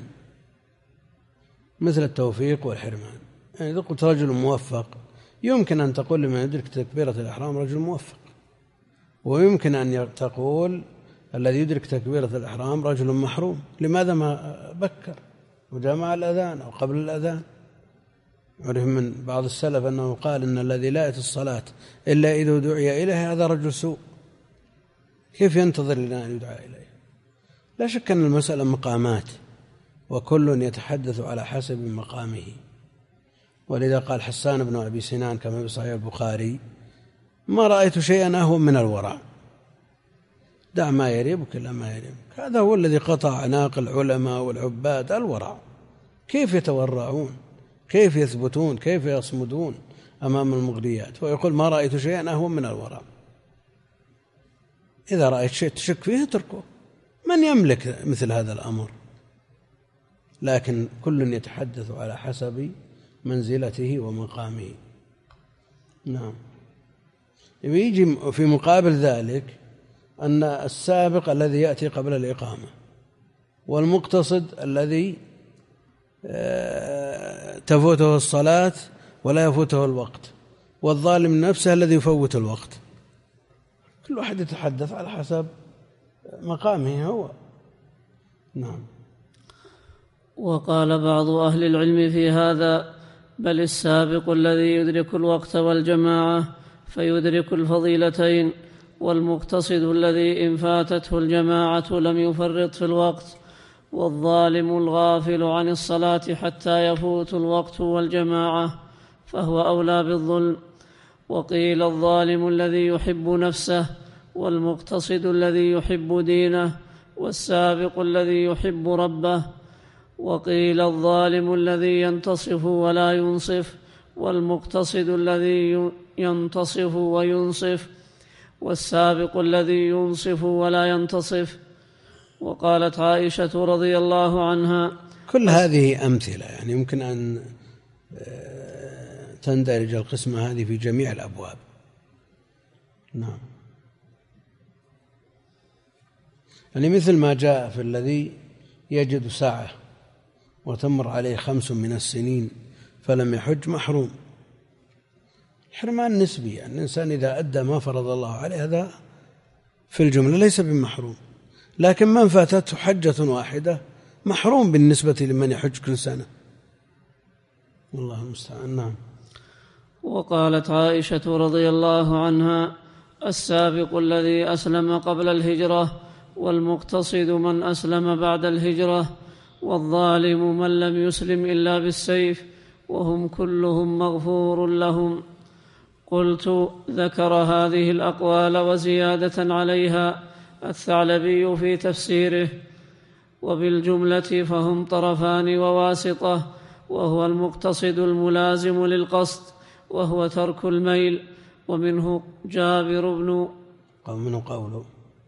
مثل التوفيق والحرمان. يعني إذا قلت رجل موفق يمكن أن تقول لمن يدرك تكبيرة الإحرام رجل موفق، ويمكن أن تقول الذي يدرك تكبيرة الإحرام رجل محروم. لماذا ما بكر وجمع الأذان أو قبل الأذان؟ عرف من بعض السلف أنه قال إن الذي لا يأتي الصلاة إلا إذا دعي إليه هذا رجل سوء، كيف ينتظر لنا أن يدعى إليه؟ لا شك أن المسألة مقامات، وكل يتحدث على حسب مقامه. ولذا قال حسان بن أبي سنان كما في صحيح البخاري: ما رأيت شيئا أهون من الورع، دع ما يريبك إلا ما يريبك. هذا هو الذي قطع عناق العلماء والعباد، الورع. كيف يتورعون، كيف يثبتون، كيف يصمدون أمام المغريات، ويقول ما رأيت شيئا أهون من الورع. إذا رأيت شيء تشك فيه اتركه، من يملك مثل هذا الأمر؟ لكن كل يتحدث على حسب منزلته ومقامه. نعم. يجي في مقابل ذلك أن السابق الذي يأتي قبل الإقامة، والمقتصد الذي تفوته الصلاة ولا يفوته الوقت، والظالم نفسه الذي يفوت الوقت. كل واحد يتحدث على حسب مقامه هو. نعم. وقال بعض أهل العلم في هذا: بل السابق الذي يدرك الوقت والجماعة فيدرك الفضيلتين، والمقتصد الذي إن فاتته الجماعة لم يفرط في الوقت، والظالم الغافل عن الصلاة حتى يفوت الوقت والجماعة فهو أولى بالظلم. وقيل الظالم الذي يحب نفسه، والمقتصد الذي يحب دينه، والسابق الذي يحب ربه. وقيل الظالم الذي ينتصف ولا ينصف، والمقتصد الذي ينتصف وينصف، والسابق الذي ينصف ولا ينتصف. وقالت عائشة رضي الله عنها: كل هذه أمثلة، يعني يمكن أن تندرج القسمة هذه في جميع الأبواب. نعم. يعني مثل ما جاء في الذي يجد ساعة وتمر عليه خمس من السنين فلم يحج محروم. حرمان نسبي، يعني الإنسان إذا أدى ما فرض الله عليه هذا في الجملة ليس بمحروم، لكن من فاتته حجة واحدة محروم بالنسبة لمن يحج كل سنة، والله المستعان. نعم. وقالت عائشة رضي الله عنها: السابق الذي أسلم قبل الهجرة، والمقتصد من أسلم بعد الهجرة، والظالم من لم يسلم إلا بالسيف، وهم كلهم مغفور لهم. قلت: ذكر هذه الأقوال وزيادة عليها الثعلبي في تفسيره. وبالجملة فهم طرفان وواسطة، وهو المقتصد الملازم للقصد، وهو ترك الميل. ومنه جابر بن ومنه قوله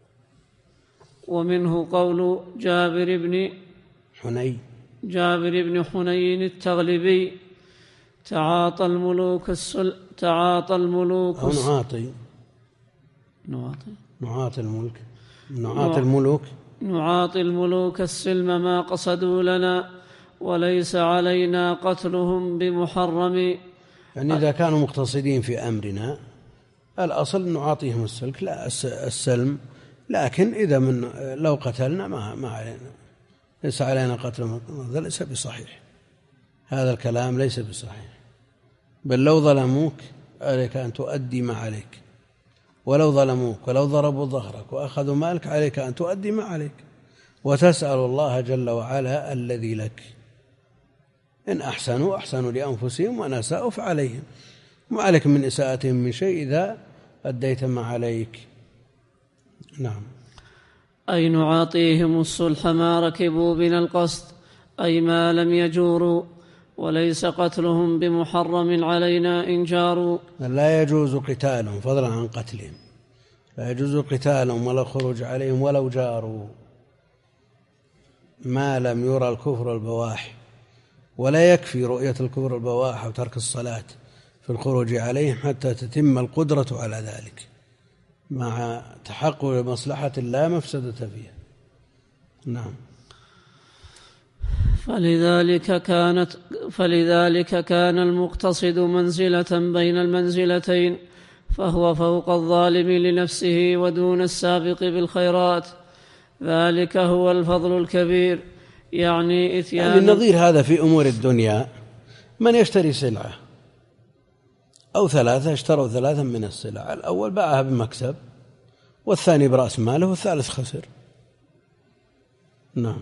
ومنه قول جابر بن حنين جابر بن حنين التغلبي: تعاطى الملوك السل تعاطى الملوك أو نعاطي نعاطي نعاطي الملك نعاطي الملوك نعاطي الملوك السلم ما قصدوا لنا، وليس علينا قتلهم بمحرم. يعني إذا كانوا مقتصدين في أمرنا الأصل نعاطيهم السلك لا السلم، لكن إذا من لو قتلنا ما ما علينا، ليس علينا قتلهم، هذا ليس بصحيح، هذا الكلام ليس بصحيح. بل لو ظلموك عليك أن تؤدي ما عليك، ولو ظلموك ولو ضربوا ظهرك وأخذوا مالك عليك أن تؤدي ما عليك، وتسأل الله جل وعلا الذي لك. إن أحسنوا أحسنوا لأنفسهم، وإن أساءوا فعليهم، ما عليك من إساءتهم من شيء إذا أديت ما عليك. نعم. أي نعاطيهم الصلح ما ركبوا بنا القصد، أي ما لم يجوروا، وليس قتلهم بمحرم علينا إن جاروا. لا يجوز قتالهم فضلا عن قتلهم، لا يجوز قتالهم ولا خروج عليهم ولو جاروا، ما لم يرى الكفر البواح. ولا يكفي رؤية الكفر البواح أو ترك الصلاة في الخروج عليهم حتى تتم القدرة على ذلك، مع تحقق مصلحة لا مفسدة فيها. نعم. فلذلك كانت فلذلك كان المقتصد منزلة بين المنزلتين، فهو فوق الظالم لنفسه ودون السابق بالخيرات، ذلك هو الفضل الكبير. يعني إتيان يعني النظير هذا في أمور الدنيا، من يشتري سلعة أو ثلاثة اشتروا ثلاثا من السلع، الأول باعها بمكسب، والثاني برأس ماله، والثالث خسر. نعم.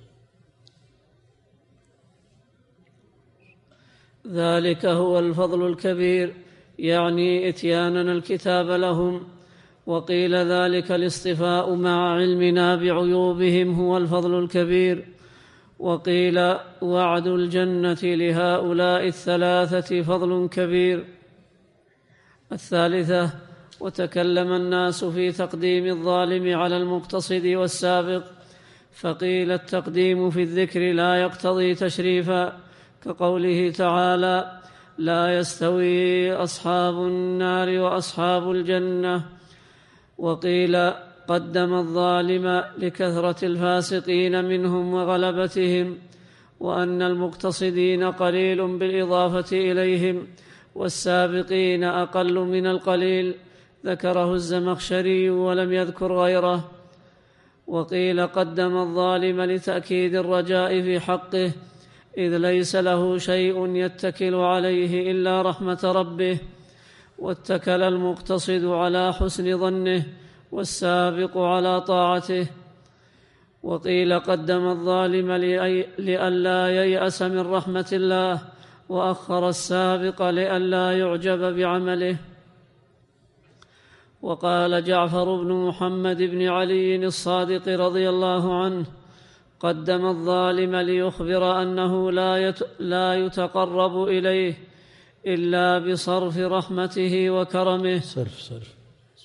ذلك هو الفضل الكبير، يعني إتياننا الكتاب لهم. وقيل ذلك الاصطفاء مع علمنا بعيوبهم هو الفضل الكبير. وقيل وعد الجنة لهؤلاء الثلاثة فضل كبير. الثالثة: وتكلم الناس في تقديم الظالم على المقتصد والسابق، فقيل التقديم في الذكر لا يقتضي تشريفا، كقوله تعالى: لا يستوي أصحاب النار وأصحاب الجنة. وقيل قدم الظالم لكثرة الفاسقين منهم وغلبتهم، وأن المقتصدين قليل بالإضافة إليهم، والسابقين أقل من القليل، ذكره الزمخشري ولم يذكر غيره. وقيل قدم الظالم لتأكيد الرجاء في حقه، إذ ليس له شيء يتكل عليه إلا رحمة ربه، واتكل المقتصد على حسن ظنه، والسابق على طاعته. وقيل قدم الظالم لئلا ييأس من رحمة الله، وأخر السابق لئلا يعجب بعمله. وقال جعفر بن محمد بن علي الصادق رضي الله عنه: قدم الظالم ليخبر أنه لا يتقرب إليه إلا بصرف رحمته وكرمه صرف صرف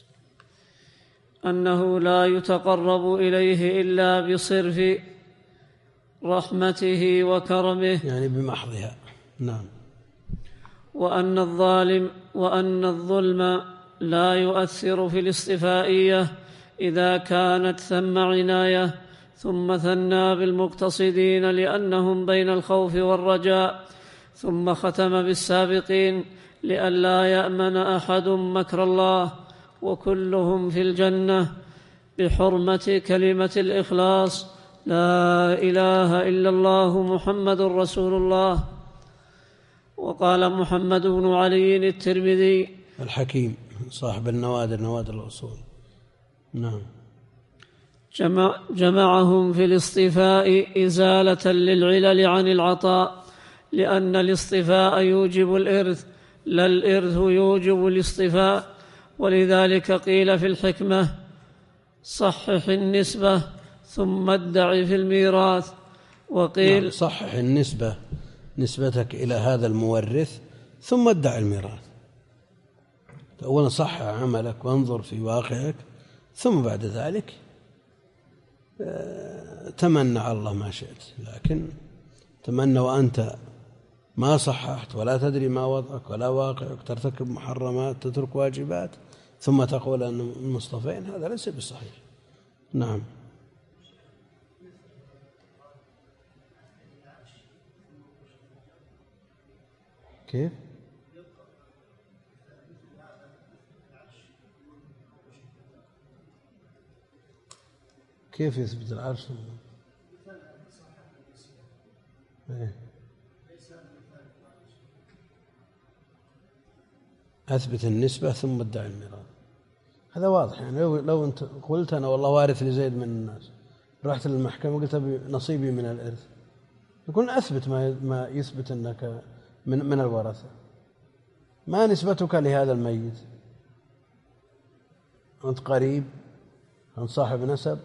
أنه لا يتقرب إليه إلا بصرف رحمته وكرمه، يعني بمحضها. نعم. وأن الظالم وأن الظلم لا يؤثر في الاصطفائية إذا كانت ثم عناية. ثم ثنى بالمقتصدين لأنهم بين الخوف والرجاء، ثم ختم بالسابقين لئلا يأمن أحد مكر الله، وكلهم في الجنة، بحرمة كلمة الإخلاص: لا إله إلا الله محمد رسول الله. وقال محمد بن علي جمع جمعهم في الاصطفاء إزالة للعلل عن العطاء، لأن الاصطفاء يوجب الإرث لا الإرث يوجب الاصطفاء. ولذلك قيل في الحكمة: صحح النسبة ثم ادع في الميراث. وقيل نعم، صحح النسبة، نسبتك إلى هذا المورث، ثم ادع الميراث. أولا صحح عملك وانظر في واقعك، ثم بعد ذلك تمنى على الله ما شئت. لكن تمنى وأنت ما صححت ولا تدري ما وضعك ولا واقعك، ترتكب محرمات تترك واجبات، ثم تقول أن المصطفين، هذا ليس بصحيح. نعم. كيف؟ كيف يثبت العرش؟ إيه؟ أثبت النسبة ثم ادعي الميراث، هذا واضح. يعني لو, لو أنت قلت أنا والله وارث لزيد من الناس، رحت للمحكمة وقلت نصيبي من الإرث، يقول أثبت ما ما يثبت أنك من من الورثة. ما نسبتك لهذا الميت؟ أنت قريب، أنت صاحب نسب،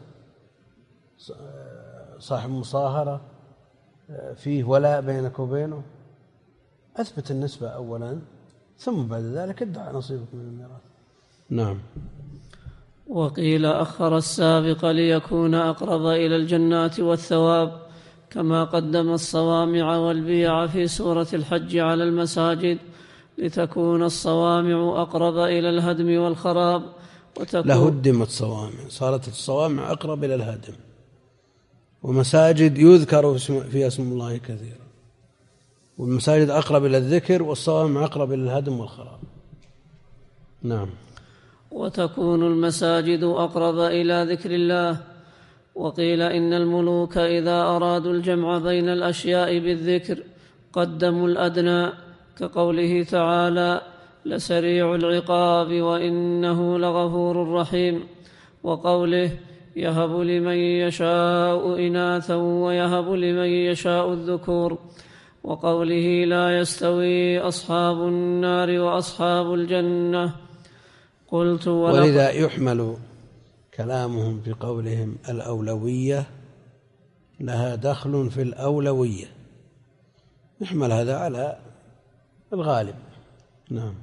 صاحب مصاهرة، فيه ولاء بينك وبينه. أثبت النسبة أولا، ثم بعد ذلك ادعى نصيبك من الميراث. نعم. وقيل أخر السابق ليكون أقرب إلى الجنات والثواب، كما قدم الصوامع والبيع في سورة الحج على المساجد، لتكون الصوامع أقرب إلى الهدم والخراب. لهدمت صوامع، صارت الصوامع أقرب إلى الهدم، ومساجد يذكر فيها اسم الله كثيرا، والمساجد أقرب إلى الذكر، والصوامع أقرب إلى الهدم والخراب. نعم. وتكون المساجد أقرب إلى ذكر الله. وقيل إن الملوك إذا أرادوا الجمع بين الأشياء بالذكر قدموا الأدنى، كقوله تعالى: لسريع العقاب وإنه لغفور رحيم. وقوله: يهب لمن يشاء إناثا ويهب لمن يشاء الذكور. وقوله: لا يستوي أصحاب النار وأصحاب الجنة. قلت: ولذا يحمل كلامهم في قولهم الأولوية لها دخل في الأولوية، يحمل هذا على الغالب. نعم.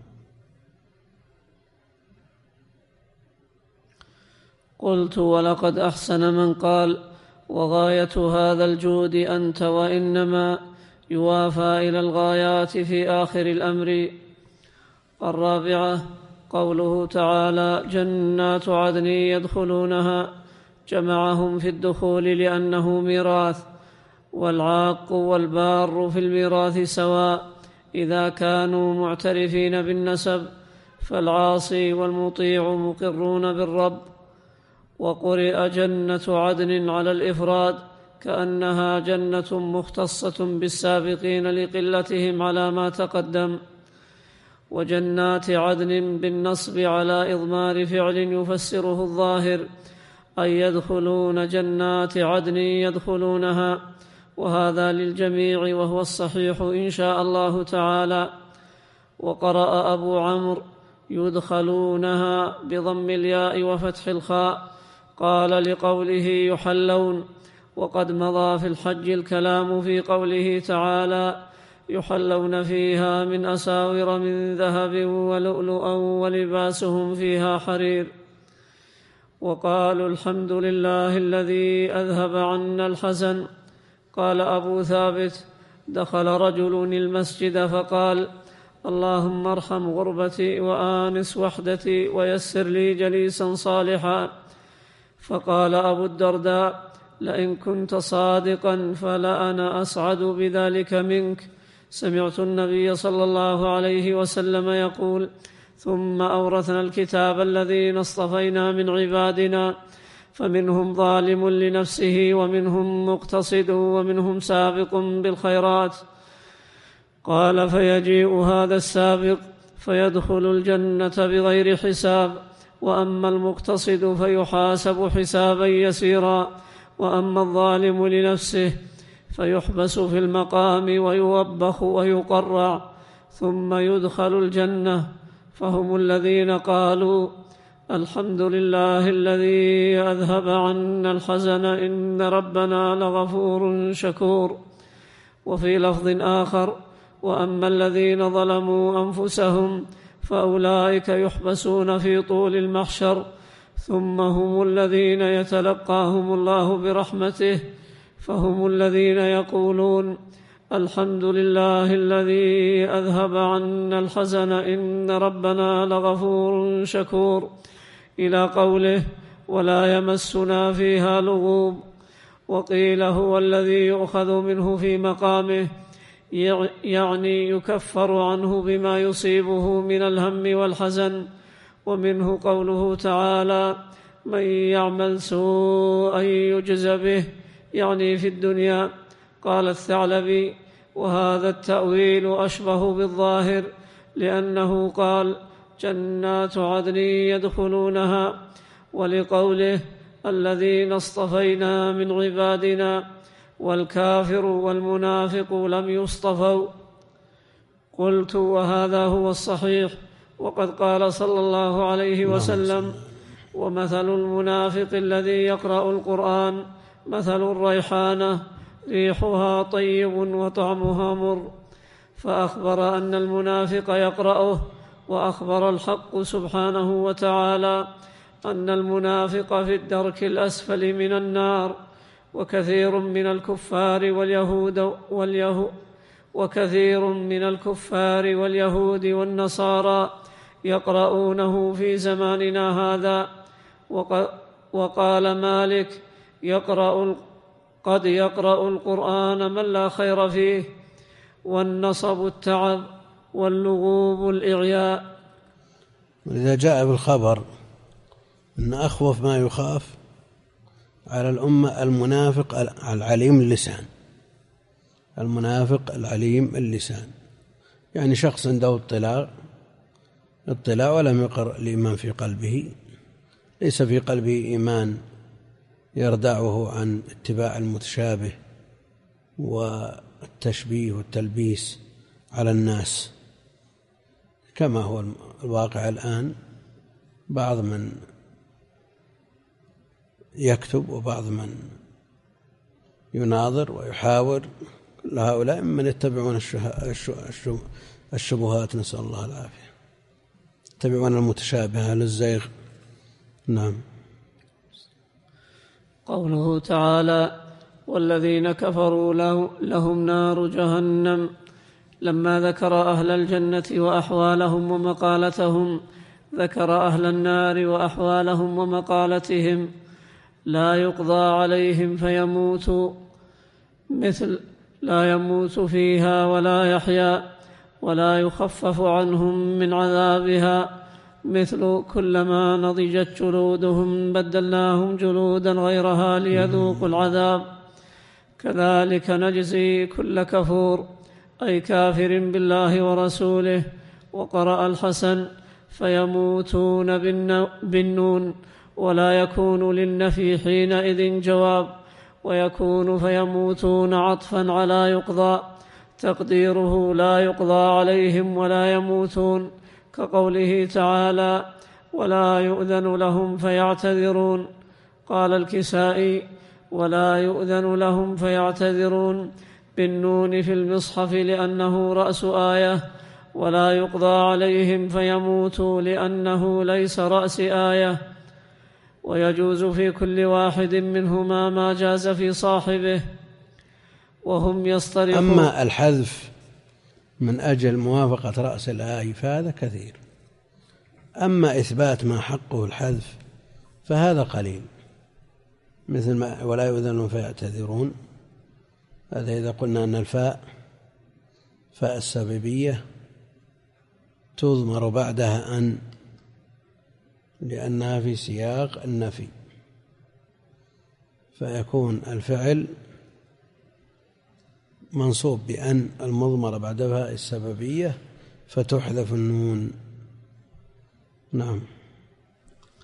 قلت: ولقد أحسن من قال: وغاية هذا الجود أنت، وإنما يوافى إلى الغايات في آخر الأمر. الرابعة قوله تعالى: جنات عدن يدخلونها، جمعهم في الدخول لأنه ميراث. والعاق والبار في الميراث سواء إذا كانوا معترفين بالنسب، فالعاصي والمطيع مقرون بالرب. وقرئ جنة عدن على الإفراد، كأنها جنة مختصة بالسابقين لقلتهم على ما تقدم. وجنات عدن بالنصب على إضمار فعل يفسره الظاهر، أي يدخلون جنات عدن يدخلونها، وهذا للجميع وهو الصحيح إن شاء الله تعالى. وقرأ أبو عمرو: يدخلونها بضم الياء وفتح الخاء، قال لقوله يحلون. وقد مضى في الحج الكلام في قوله تعالى: يحلون فيها من أساور من ذهب ولؤلؤا ولباسهم فيها حرير. وقالوا: الحمد لله الذي أذهب عنا الحزن. قال أبو ثابت: دخل رجل المسجد فقال: اللهم ارحم غربتي وآنس وحدتي ويسر لي جليسا صالحا. فقال أبو الدرداء: لئن كنت صادقا فلأنا أسعد بذلك منك. سمعت النبي صلى الله عليه وسلم يقول: ثم أورثنا الكتاب الذين اصطفينا من عبادنا، فمنهم ظالم لنفسه ومنهم مقتصد ومنهم سابق بالخيرات. قال: فيجيء هذا السابق فيدخل الجنة بغير حساب، وأما المقتصد فيحاسب حسابا يسيرا، وأما الظالم لنفسه فيحبس في المقام ويوبخ ويقرع ثم يدخل الجنة. فهم الذين قالوا: الحمد لله الذي أذهب عنا الحزن إن ربنا لغفور شكور. وفي لفظ آخر: وأما الذين ظلموا أنفسهم فأولئك يحبسون في طول المحشر ثم هم الذين يتلقاهم الله برحمته، فهم الذين يقولون: الحمد لله الذي أذهب عنا الحزن إن ربنا لغفور شكور، إلى قوله: ولا يمسنا فيها لغوب. وقيل هو الذي يؤخذ منه في مقامه، يعني يكفر عنه بما يصيبه من الهم والحزن. ومنه قوله تعالى: من يعمل سوءا يجز به، يعني في الدنيا. قال الثعلبي: وهذا التأويل أشبه بالظاهر، لأنه قال: جنات عدن يدخلونها، ولقوله: الذين اصطفينا من عبادنا، والكافر والمنافق لم يصطفوا. قلت: وهذا هو الصحيح. وقد قال صلى الله عليه وسلم: ومثل المنافق الذي يقرأ القرآن مثل الريحانة ريحها طيب وطعمها مر. فأخبر أن المنافق يقرأه، وأخبر الحق سبحانه وتعالى أن المنافق في الدرك الأسفل من النار. وكثير من الكفار واليهود واليهود وكثير من الكفار واليهود والنصارى يقرؤونه في زماننا هذا. وقال مالك: يقرأ قد يقرأ القرآن من لا خير فيه، والنصب التعب واللغوب الإعياء. ولذا جاء بالخبر أن أخوف ما يخاف على الأمة المنافق العليم اللسان، المنافق العليم اللسان، يعني شخص عنده اطلاع اطلاع ولم يقر الإيمان في قلبه، ليس في قلبه إيمان يردعه عن اتباع المتشابه والتشبيه والتلبيس على الناس، كما هو الواقع الآن. بعض من يكتب وبعض من يناظر ويحاور، كل هؤلاء من يتبعون الشبهات، نسأل الله العافية، يتبعون المتشابه للزيغ. نعم. قوله تعالى: والذين كفروا لهم نار جهنم، لما ذكر أهل الجنة وأحوالهم ومقالتهم ذكر أهل النار وأحوالهم ومقالتهم. لا يقضى عليهم فيموتوا، مثل لا يموت فيها ولا يحيا، ولا يخفف عنهم من عذابها، مثل كلما نضجت جلودهم بدلناهم جلودا غيرها ليذوقوا العذاب. كذلك نجزي كل كفور، أي كافر بالله ورسوله. وقرأ الحسن: فيموتون بالنون، ولا يكون للنفي حينئذ جواب، ويكون فيموتون عطفا على يقضى، تقديره لا يقضى عليهم ولا يموتون، كقوله تعالى: ولا يؤذن لهم فيعتذرون. قال الكسائي: ولا يؤذن لهم فيعتذرون بالنون في المصحف لأنه رأس آية، ولا يقضى عليهم فيموتوا لأنه ليس رأس آية. ويجوز في كل واحد منهما ما جاز في صاحبه. وهم يصطرخون. أما الحذف من أجل موافقة رأس الآية فهذا كثير، أما إثبات ما حقه الحذف فهذا قليل، مثل ما ولا يؤذن فيعتذرون. هذا إذا قلنا أن الفاء فاء السببية تضمر بعدها أن، لأنها في سياق النفي، فيكون الفعل منصوب بأن المضمر بعدها السببية فتحذف النون. نعم.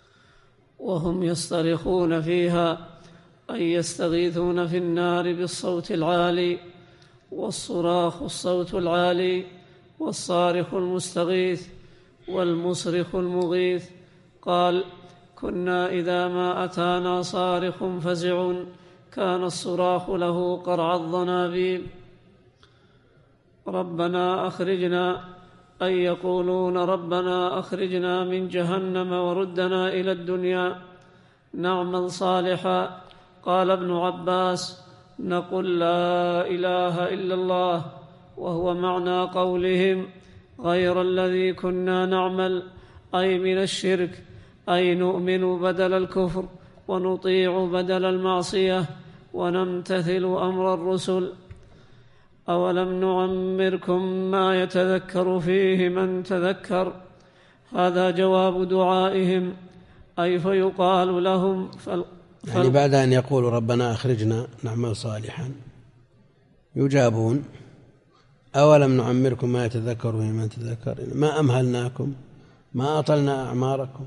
وهم يصطرخون فيها أي يستغيثون في النار بالصوت العالي، والصراخ الصوت العالي، والصارخ المستغيث، والمصرخ المغيث. قال: كنا إذا ما أتانا صارخ فزع كان الصراخ له قرع الضنابيب. ربنا أخرجنا، أي يقولون ربنا أخرجنا من جهنم وردنا إلى الدنيا نعمل صالحا. قال ابن عباس: نقول لا إله إلا الله، وهو معنى قولهم غير الذي كنا نعمل، أي من الشرك، أي نؤمن بدل الكفر ونطيع بدل المعصية ونمتثل أمر الرسل. أولم نعمركم ما يتذكر فيه من تذكر. هذا جواب دعائهم، أي فيقال لهم فل... فل... يعني بعد أن يقولوا ربنا أخرجنا نعمل صالحا يجابون: أولم نعمركم ما يتذكر فيه من تذكر، ما أمهلناكم، ما أطلنا أعماركم.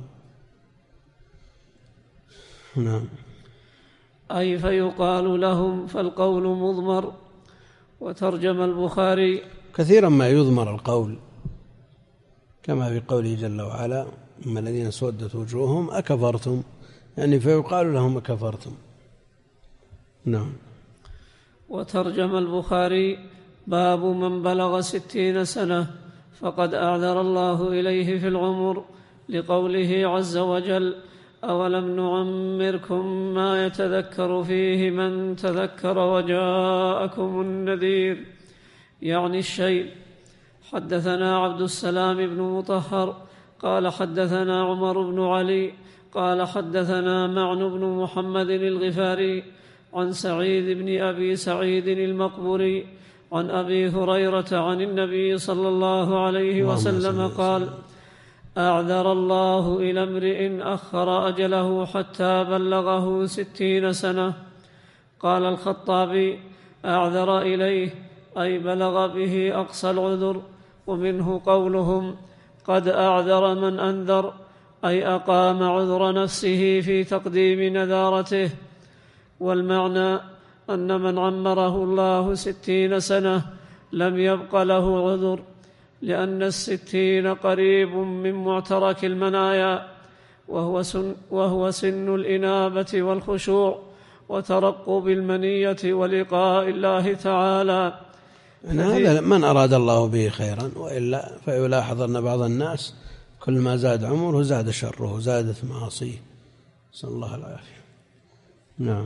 نعم. أي فيقال لهم، فالقول مضمر. وترجم البخاري: كثيرا ما يضمر القول، كما في قوله جل وعلا: أما الذين سودت وجوههم أكفرتم، يعني فيقال لهم أكفرتم. نعم. وترجم البخاري: باب من بلغ ستين سنة فقد أعذر الله إليه في العمر، لقوله عز وجل: أولم نعمركم ما يتذكر فيه من تذكر وجاءكم النذير، يعني الشيء. حدثنا عبد السلام بن مطهر قال حدثنا عمر بن علي قال حدثنا معن بن محمد الغفاري عن سعيد بن أبي سعيد المقبري عن أبي هريرة عن النبي صلى الله عليه وسلم قال: أعذر الله إلى امرئ أخر أجله حتى بلغه ستين سنة. قال الخطابي: أعذر إليه أي بلغ به أقصى العذر. ومنه قولهم: قد أعذر من أنذر، أي أقام عذر نفسه في تقديم نذارته. والمعنى أن من عمره الله ستين سنة لم يبق له عذر، لأن الستين قريب من معترك المنايا، وهو سن, وهو سن الإنابة والخشوع وترقب المنية ولقاء الله تعالى. هذا من أراد الله به خيرا، وإلا فيلاحظ أن بعض الناس كل ما زاد عمره زاد شره، زادت معاصيه، نسأل الله العافية. نعم.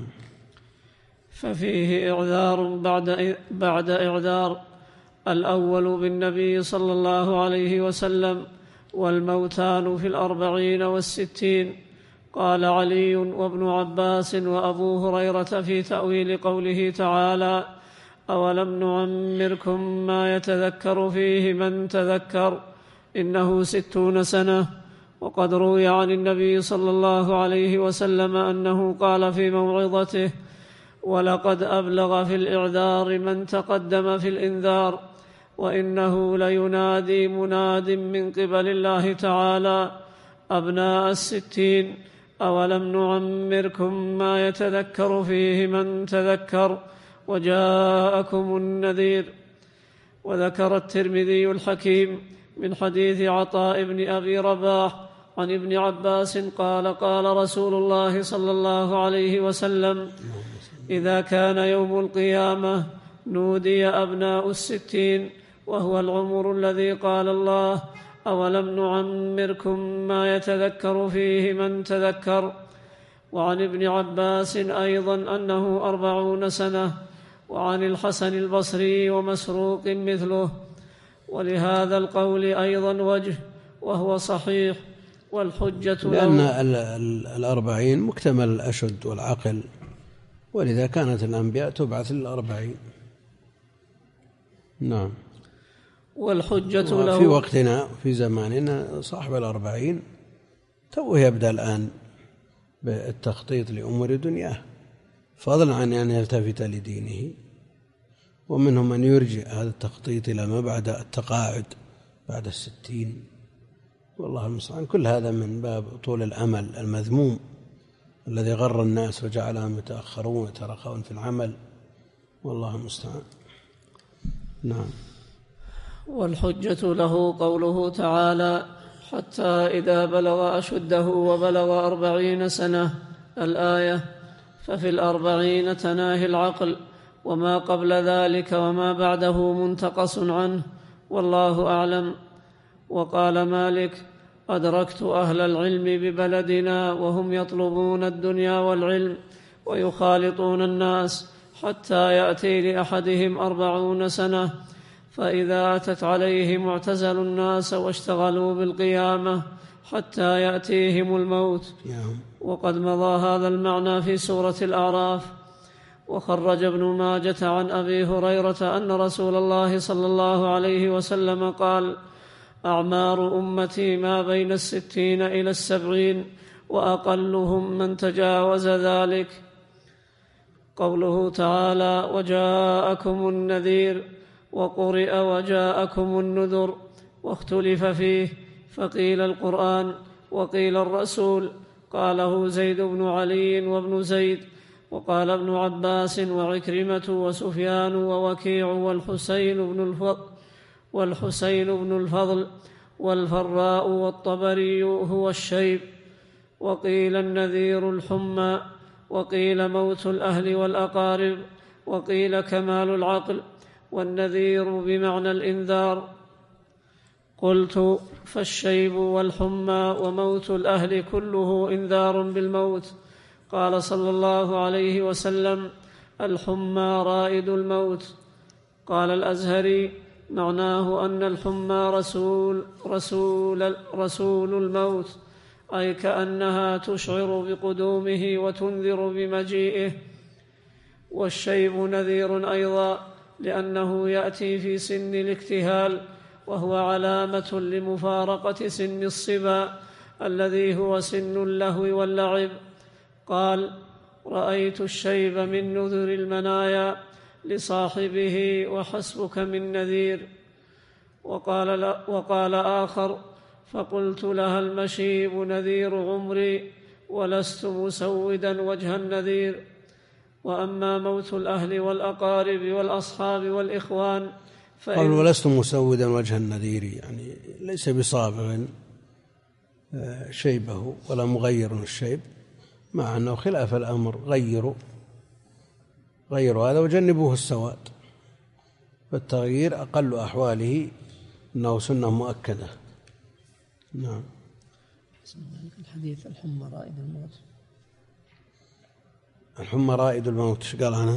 ففيه إعذار بعد, بعد إعذار: الأول بالنبي صلى الله عليه وسلم، والموتان في الأربعين والستين. قال علي وابن عباس وأبو هريرة في تأويل قوله تعالى: أولم نعمركم ما يتذكر فيه من تذكر، إنه ستون سنة. وقد روي عن النبي صلى الله عليه وسلم أنه قال في موعظته: ولقد أبلغ في الإعذار من تقدم في الإنذار، وإنه لينادي مناد من قبل الله تعالى: أبناء الستين أولم نعمركم ما يتذكر فيه من تذكر وجاءكم النذير. وذكر الترمذي الحكيم من حديث عطاء بن أبي رباح عن ابن عباس قال: قال رسول الله صلى الله عليه وسلم: إذا كان يوم القيامة نودي أبناء الستين، وهو العمر الذي قال الله: أولم نعمركم ما يتذكر فيه من تذكر. وعن ابن عباس أيضا أنه أربعون سنة، وعن الحسن البصري ومسروق مثله. ولهذا القول أيضا وجه وهو صحيح، والحجة لأن الأربعين مكتمل الأشد والعقل، ولذا كانت الأنبياء تبعث للأربعين. نعم. والحجة له في وقتنا في زماننا صاحب الأربعين توه يبدأ الآن بالتخطيط لأمور دنياه، فضلا عن أن يلتفت لدينه. ومنهم من يرجع هذا التخطيط إلى ما بعد التقاعد بعد الستين، والله المستعان. كل هذا من باب طول الأمل المذموم. الذي غر الناس وجعلهم يتأخرون ويترخون في العمل، والله المستعان. نعم. والحجة له قوله تعالى: حتى إذا بلغ أشده وبلغ أربعين سنة، الآية. ففي الأربعين تناهي العقل، وما قبل ذلك وما بعده منتقص عنه، والله أعلم. وقال مالك: أدركت أهل العلم ببلدنا وهم يطلبون الدنيا والعلم ويخالطون الناس حتى يأتي لأحدهم أربعون سنة، فإذا أتت عليهم اعتزلوا الناس واشتغلوا بالقيامة حتى يأتيهم الموت. وقد مضى هذا المعنى في سورة الأعراف. وخرج ابن ماجة عن أبي هريرة أن رسول الله صلى الله عليه وسلم قال: أعمار أمتي ما بين الستين إلى السبعين، وأقلهم من تجاوز ذلك. قوله تعالى: وجاءكم النذير، وقرئ وجاءكم النذر، واختلف فيه، فقيل القرآن وقيل الرسول. قاله زيد بن علي وابن زيد، وقال ابن عباس وعكرمة وسفيان ووكيع والحسين بن الفضل والحسين بن الفضل والفراء والطبري هو الشيب. وقيل النذير الحمى، وقيل موت الأهل والأقارب، وقيل كمال العقل، والنذير بمعنى الإنذار. قلت: فالشيب والحمى وموت الأهل كله إنذار بالموت. قال صلى الله عليه وسلم: الحمى رائد الموت. قال الأزهري: معناه أن الحمى رسول, رسول, رسول الموت، أي كأنها تشعر بقدومه وتنذر بمجيئه. والشيب نذير أيضا، لأنه يأتي في سن الاكتهال، وهو علامة لمفارقة سن الصبا الذي هو سن اللهو واللعب. قال: رأيت الشيب من نذر المنايا لصاحبه وحسبك من نذير. وقال, وقال آخر: فقلت لها المشيب نذير عمري، ولست مسودا وجه النذير. وأما موت الأهل والأقارب والأصحاب والإخوان قال: ولست مسودا وجه النذير، يعني ليس بصابغ شيبه ولا مغير الشيب، مع أنه خلاف الأمر، غيروا غيروا هذا وجنبوه السواد، فالتغيير أقل أحواله أنه سنة مؤكدة. نعم. الحديث: الحمى رائد الموت. الحمى رائد الموت، ايش قال عنها؟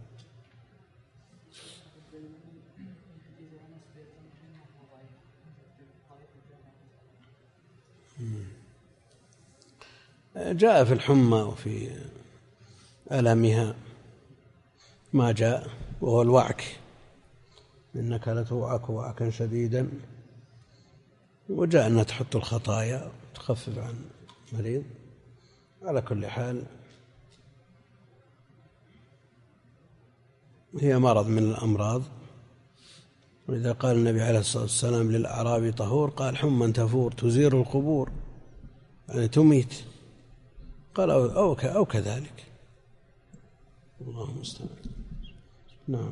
جاء في الحمى وفي ألمها ما جاء، وهو الوعك، إنك لتوعك وعكا شديدا. وجاء أنها تحط الخطايا تخفف عن مريض. على كل حال هي مرض من الأمراض. ولذا قال النبي عليه الصلاة والسلام للأعرابي طهور، قال: حمى تفور تزير القبور، يعني تميت. قال: أو, أو كذلك. الله المستعان. نعم.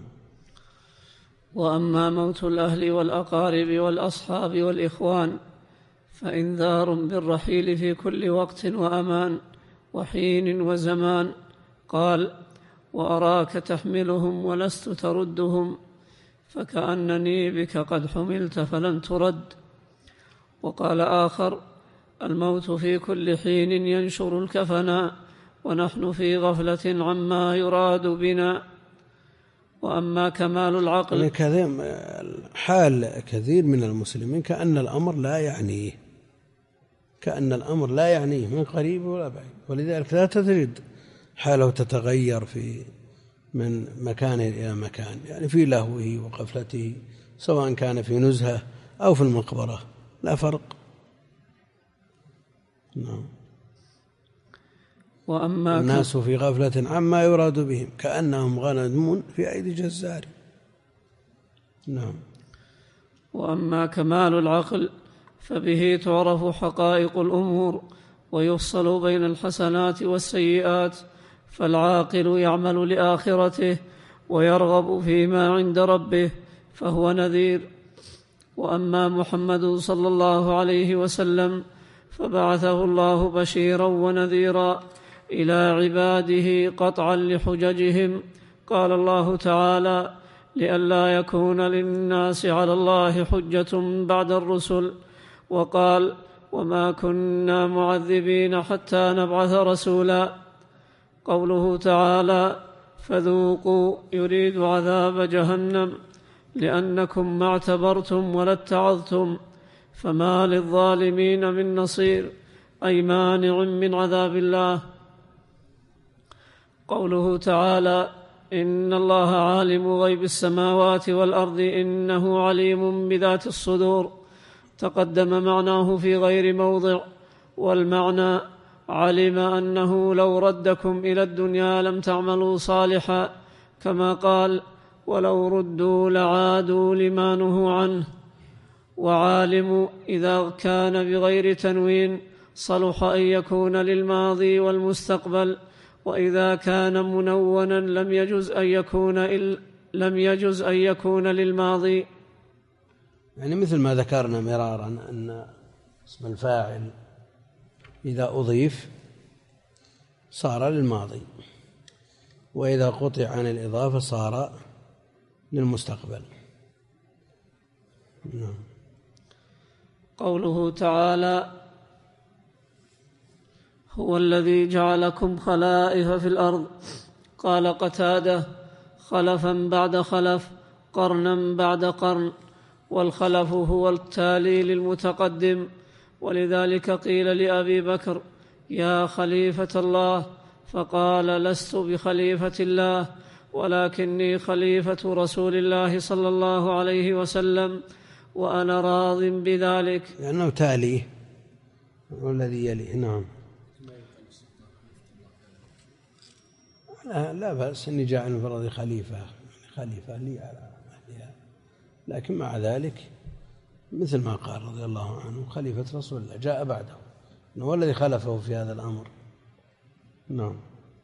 وأما موت الأهل والأقارب والأصحاب والإخوان فإنذار بالرحيل في كل وقت وأمان وحين وزمان. قال: وأراك تحملهم ولست تردهم، فكأنني بك قد حملت فلن ترد. وقال آخر: الموت في كل حين ينشر الكفنا، ونحن في غفلة عما يراد بنا. وأما كمال العقل، حال كثير من المسلمين كأن الأمر لا يعنيه، كأن الأمر لا يعنيه من قريب ولا بعيد، ولذلك لا تجد حاله تتغير في من مكان إلى مكان، يعني في لهوه وغفلته، سواء كان في نزهة أو في المقبرة، لا فرق. نعم. وأما الناس في غفلة عما يراد بهم كأنهم غنم في أيدي جزار. نعم. وأما كمال العقل فبه تعرف حقائق الأمور ويفصل بين الحسنات والسيئات، فالعاقل يعمل لآخرته ويرغب فيما عند ربه فهو نذير. وأما محمد صلى الله عليه وسلم فبعثه الله بشيرا ونذيرا إلى عباده قطعا لحججهم. قال الله تعالى: لئلا يكون للناس على الله حجة بعد الرسل. وقال: وما كنا معذبين حتى نبعث رسولا. قوله تعالى: فذوقوا يريد عذاب جهنم لأنكم ما اعتبرتم ولا اتعظتم فما للظالمين من نصير، أي مانع من عذاب الله. قوله تعالى: إن الله عالم غيب السماوات والأرض إنه عليم بذات الصدور، تقدم معناه في غير موضع، والمعنى: علم أنه لو ردكم إلى الدنيا لم تعملوا صالحا، كما قال: ولو ردوا لعادوا لما نهوا عنه. وعالم إذا كان بغير تنوين صلح أن يكون للماضي والمستقبل، وإذا كان منونا لم يجز أن يكون إل لم يجز أن يكون للماضي. يعني مثل ما ذكرنا مرارا أن اسم الفاعل إذا أضيف صار للماضي، وإذا قطع عن الإضافة صار للمستقبل. نعم. قوله تعالى: هو الذي جعلكم خلائف في الأرض. قال قتادة: خلفا بعد خلف، قرنا بعد قرن، والخلف هو التالي للمتقدم. ولذلك قيل لأبي بكر: يا خليفة الله، فقال: لست بخليفة الله ولكني خليفة رسول الله صلى الله عليه وسلم وأنا راض بذلك، لأنه تاليه والذي يليه. نعم. لا, لا بأس أني جاعل من فرض خليفة خليفة لي على أهلها، لكن مع ذلك مثل ما قال رضي الله عنه خليفة رسول الله جاء بعده، هو الذي خلفه في هذا الأمر. نعم.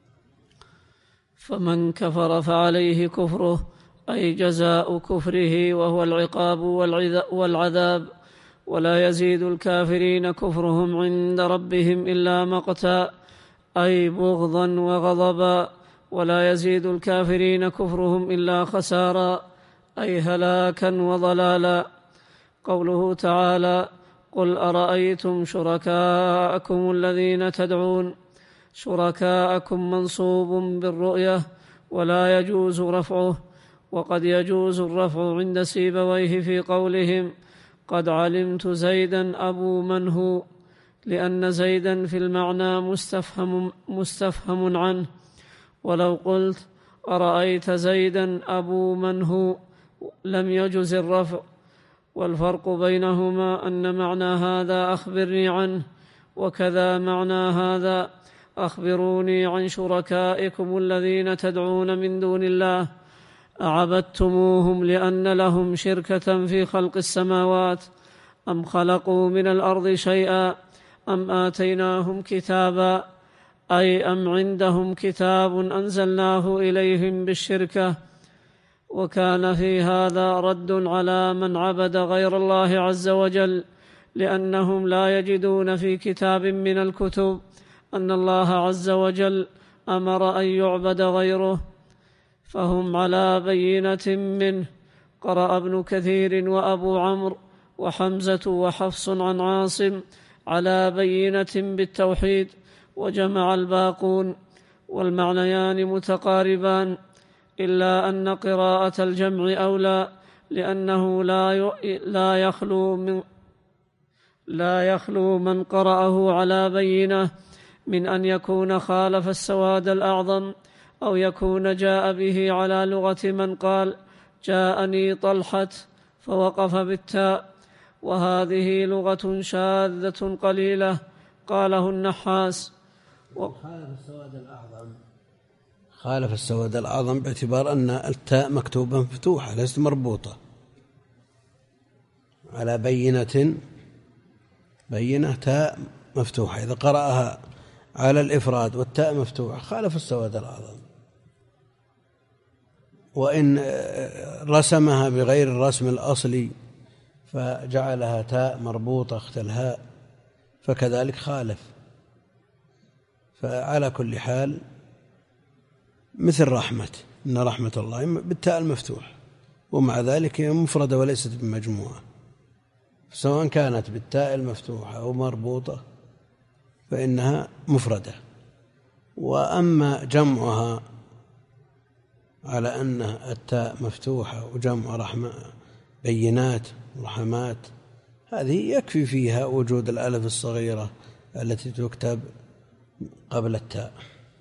فمن كفر فعليه كفره، أي جزاء كفره، وهو العقاب والعذاب، ولا يزيد الكافرين كفرهم عند ربهم إلا مقتا، أي بغضا وغضبا، ولا يزيد الكافرين كفرهم إلا خسارا، أي هلاكا وضلالا. قوله تعالى: قل أرأيتم شركاءكم الذين تدعون. شركاءكم منصوب بالرؤية ولا يجوز رفعه، وقد يجوز الرفع عند سيبويه في قولهم: قد علمت زيدا أبو من هو، لأن زيدا في المعنى مستفهم, مستفهم عنه. ولو قلت أرأيت زيدا أبو من هو لم يجز الرفع. والفرق بينهما أن معنى هذا أخبرني عنه، وكذا معنى هذا أخبروني عن شركائكم الذين تدعون من دون الله، أعبدتموهم لأن لهم شركة في خلق السماوات، أم خلقوا من الأرض شيئا، أم آتيناهم كتابا، أي أم عندهم كتاب أنزلناه إليهم بالشركة. وكان في هذا رد على من عبد غير الله عز وجل، لأنهم لا يجدون في كتاب من الكتب أن الله عز وجل أمر أن يعبد غيره، فهم على بينة منه. قرأ ابن كثير وأبو عمرو وحمزة وحفص عن عاصم على بينة بالتوحيد، وجمع الباقون، والمعنيان متقاربان، إلا أن قراءة الجمع أولى، لأنه لا يخلو من لا يخلو من قرأه على بينة من أن يكون خالف السواد الأعظم، أو يكون جاء به على لغة من قال: جاءني طلحة فوقف بالتاء، وهذه لغة شاذة قليلة. قاله النحاس. خالف السواد الأعظم خالف السواد الأعظم باعتبار أن التاء مكتوبة مفتوحة ليست مربوطة. على بينة، بينة تاء مفتوحة، إذا قرأها على الإفراد والتاء مفتوحة خالف السواد الأعظم. وإن رسمها بغير الرسم الأصلي فجعلها تاء مربوطة اخت الهاء فكذلك خالف. فعلى كل حال مثل رحمة، إن رحمة الله بالتاء المفتوح، ومع ذلك هي مفردة وليست بمجموعة، سواء كانت بالتاء المفتوحة أو مربوطة فإنها مفردة. وأما جمعها على أن التاء مفتوحة وجمع رحمة بينات رحمات، هذه يكفي فيها وجود الألف الصغيرة التي تكتب قبل التاء.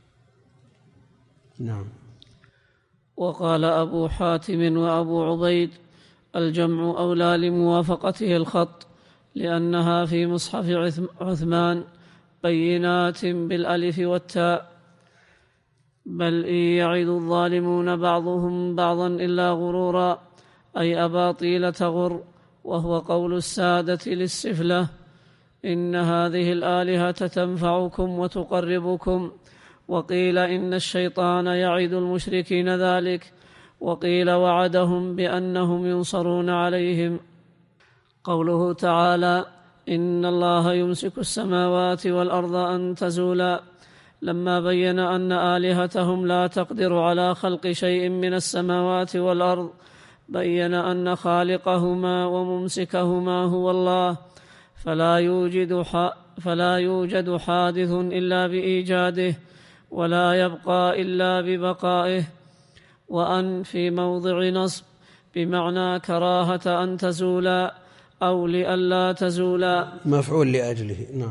نعم. وقال أبو حاتم وأبو عبيد: الجمع أولى لموافقته الخط، لأنها في مصحف عثمان بينات بالألف والتاء. بل إن يعد الظالمون بعضهم بعضا إلا غرورا، أي أباطيل تغر، وهو قول السادة للسفلة: إن هذه الآلهة تنفعكم وتقربكم. وقيل إن الشيطان يعد المشركين ذلك، وقيل وعدهم بأنهم ينصرون عليهم. قوله تعالى: إن الله يمسك السماوات والأرض أن تزولا، لما بين أن آلهتهم لا تقدر على خلق شيء من السماوات والأرض، بين أن خالقهما وممسكهما هو الله، فلا يوجد فلا يوجد حادث إلا بإيجاده، ولا يبقى إلا ببقائه. وأن في موضع نصب بمعنى كراهة أن تزولا أو لئلا تزولا، مفعول لأجله. نعم.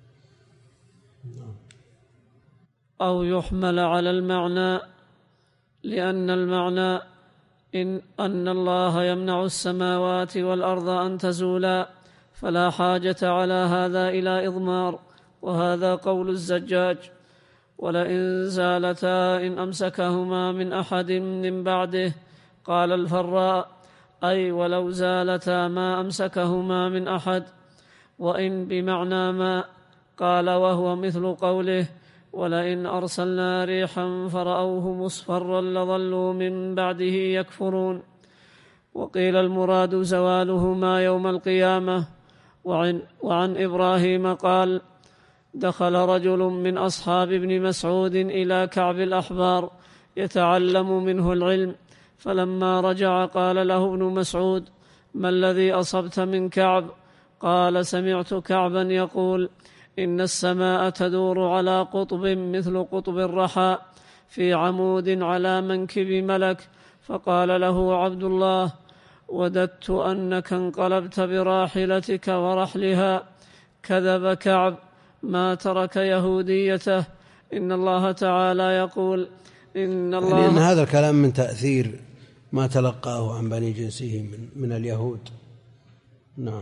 أو يحمل على المعنى، لأن المعنى إن أن الله يمنع السماوات والأرض أن تزولا، فلا حاجة على هذا إلى إضمار، وهذا قول الزجاج: ولئن زالتا إن أمسكهما من أحد من بعده. قال الفراء: أي ولو زالتا ما أمسكهما من أحد. وإن بمعنى ما. قال: وهو مثل قوله: ولئن أرسلنا ريحا فرأوه مصفرا لظلوا من بعده يكفرون. وقيل المراد زوالهما يوم القيامة. وعن, وعن إبراهيم قال: دخل رجل من أصحاب ابن مسعود إلى كعب الأحبار يتعلم منه العلم، فلما رجع قال له ابن مسعود: ما الذي أصبت من كعب؟ قال: سمعت كعبا يقول: إن السماء تدور على قطب مثل قطب الرحى في عمود على منكب ملك. فقال له عبد الله: وددت أنك انقلبت براحلتك ورحلها. كذب كعب، ما ترك يهوديته. إن الله تعالى يقول: إن الله يعني إن هذا الكلام من تأثير ما تلقاه عن بني جنسه من, من اليهود. نعم.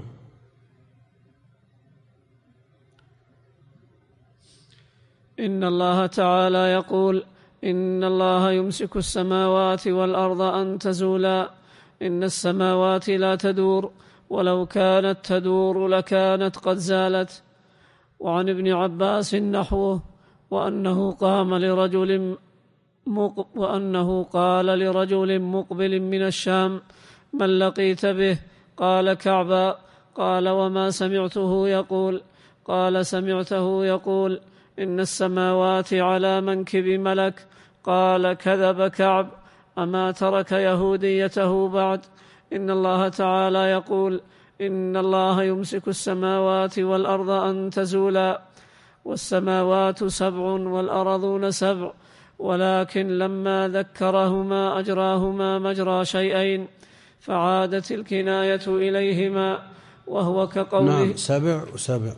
إن الله تعالى يقول: إن الله يمسك السماوات والأرض أن تزولا. إن السماوات لا تدور، ولو كانت تدور لكانت قد زالت. وعن ابن عباس نحوه: وأنه قام لرجل مق وأنه قال لرجل مقبل من الشام: من لقيت به؟ قال: كعبا. قال: وما سمعته يقول؟ قال: سمعته يقول: إن السماوات على منكب ملك. قال: كذب كعب، أما ترك يهوديته بعد. إن الله تعالى يقول: إن الله يمسك السماوات والأرض أن تزولا. والسماوات سبع والأرضون سبع، ولكن لما ذكرهما أجراهما مجرى شيئين، فعادت الكناية إليهما، وهو كقوله: نعم، سبع وسبع.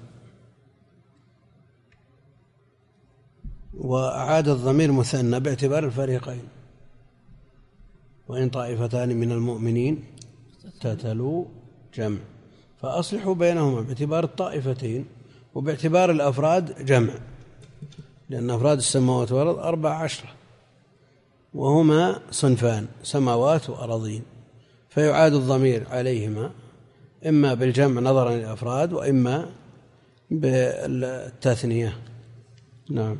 وأعاد الضمير مثنى باعتبار الفريقين: وإن طائفتان من المؤمنين اقتتلوا جمع فأصلحوا بينهما، باعتبار الطائفتين، وباعتبار الأفراد جمع، لأن أفراد السماوات والأرض أربع عشرة، وهما صنفان: سماوات وأراضين، فيعاد الضمير عليهما إما بالجمع نظرا للأفراد، وإما بالتثنية. نعم.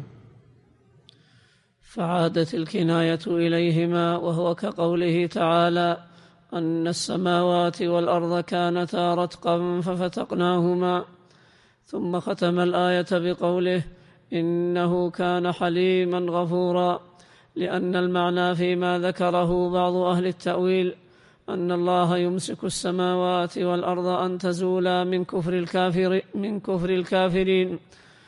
فعادت الكناية إليهما، وهو كقوله تعالى: أن السماوات والأرض كانتا رتقا ففتقناهما. ثم ختم الآية بقوله: إنه كان حليما غفورا، لأن المعنى فيما ذكره بعض أهل التأويل أن الله يمسك السماوات والأرض أن تزولا من كفر الكافر من كفر الكافرين.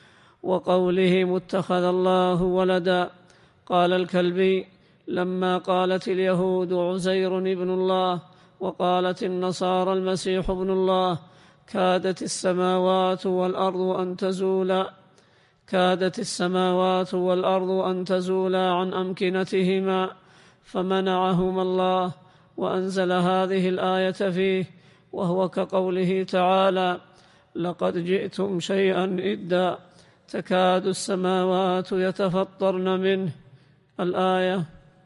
وقوله اتخذ الله ولدا، قال الكلبي: لما قالت اليهود عزير ابن الله وقالت النصارى المسيح ابن الله كادت السماوات والأرض أن تزولا كادت السماوات والأرض أن تزولا عن أمكنتهما، فمنعهما الله وأنزل هذه الآية فيه، وهو كقوله تعالى: لقد جئتم شيئا إدا تكاد السماوات يتفطرن منه. الآية.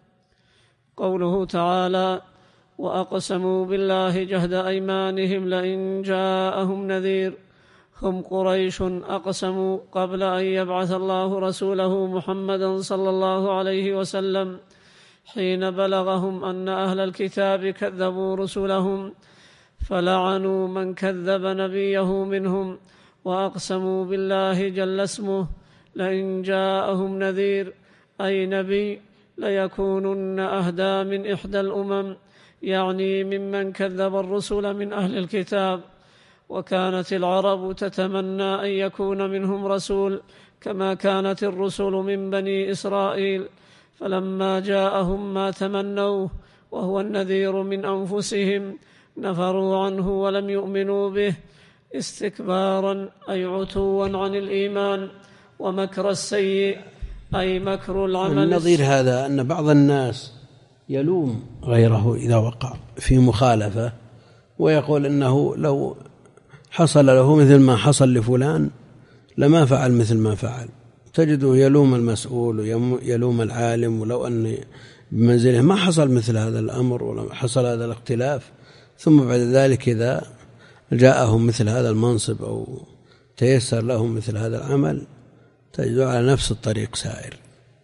قوله تعالى: وأقسموا بالله جهد أيمانهم لئن جاءهم نذير. هم قريش أقسموا قبل أن يبعث الله رسوله محمدا صلى الله عليه وسلم حين بلغهم أن أهل الكتاب كذبوا رسلهم، فلعنوا من كذب نبيه منهم، وأقسموا بالله جل اسمه لئن جاءهم نذير أي نبي ليكونن أهدى من إحدى الأمم، يعني ممن كذب الرسل من أهل الكتاب. وكانت العرب تتمنى أن يكون منهم رسول كما كانت الرسل من بني إسرائيل، فلما جاءهم ما تمنوه وهو النذير من أنفسهم نفروا عنه ولم يؤمنوا به، استكبارا أي عتوا عن الإيمان، ومكر السيء أي مكر العمل. النظير هذا أن بعض الناس يلوم غيره إذا وقع في مخالفة، ويقول إنه لو حصل له مثل ما حصل لفلان لما فعل مثل ما فعل. تجده يلوم المسؤول ويلوم العالم، ولو أن بمنزله ما حصل مثل هذا الأمر ولا حصل هذا الاختلاف، ثم بعد ذلك إذا جاءهم مثل هذا المنصب أو تيسر لهم مثل هذا العمل تجده على نفس الطريق سائر.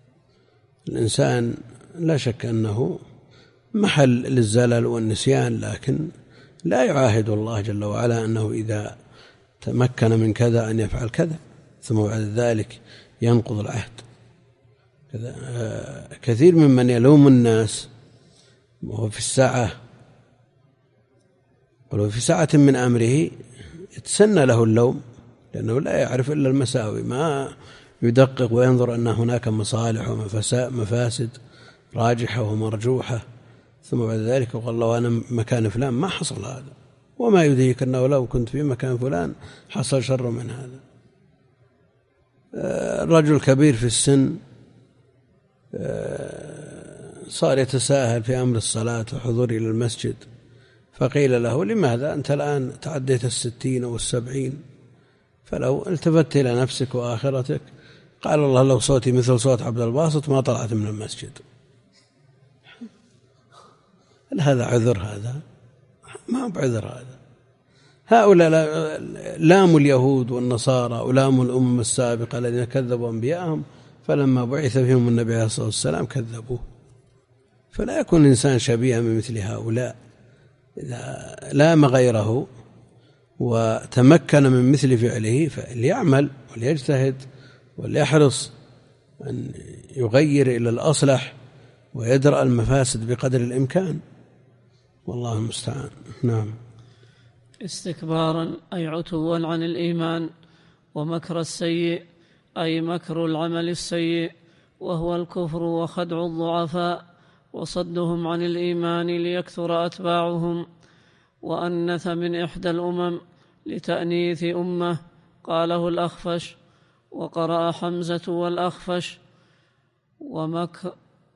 الإنسان لا شك أنه محل للزلل والنسيان، لكن لا يعاهد الله جل وعلا أنه إذا تمكن من كذا أن يفعل كذا ثم بعد ذلك ينقض العهد. كثير ممن يلوم الناس وهو في الساعة ولو في ساعة من أمره يتسنى له اللوم، لأنه لا يعرف إلا المساوي، ما يدقق وينظر أن هناك مصالح ومفاسد راجحة ومرجوحة، ثم بعد ذلك يقول الله أنا مكان فلان ما حصل هذا، وما يدريك أنه لو كنت في مكان فلان حصل شر من هذا. الرجل كبير في السن صار يتساهل في أمر الصلاة وحضور إلى المسجد، فقيل له لماذا أنت الآن تعديت الستين أو السبعين؟ فلو التفت إلى نفسك وآخرتك قال الله لو صوتي مثل صوت عبد الباسط ما طلعت من المسجد. هل هذا عذر؟ هذا ما هو بعذر. هذا هؤلاء لاموا اليهود والنصارى ولاموا الأمم السابقة الذين كذبوا أنبياءهم، فلما بعث فيهم النبي عليه الصلاة والسلام كذبوه. فلا يكون الإنسان شبيها من مثل هؤلاء. إذا لام غيره وتمكن من مثل فعله فليعمل وليجتهد وليحرص أن يغير إلى الأصلح ويدرأ المفاسد بقدر الإمكان، والله المستعان. نعم. استكبارا أي عتوا عن الإيمان، ومكر السيء أي مكر العمل السيء، وهو الكفر وخدع الضعفاء وصدهم عن الإيمان ليكثر أتباعهم. وأنث من إحدى الأمم لتأنيث أمة، قاله الأخفش، وقرأ حمزة والأخفش. ومكر,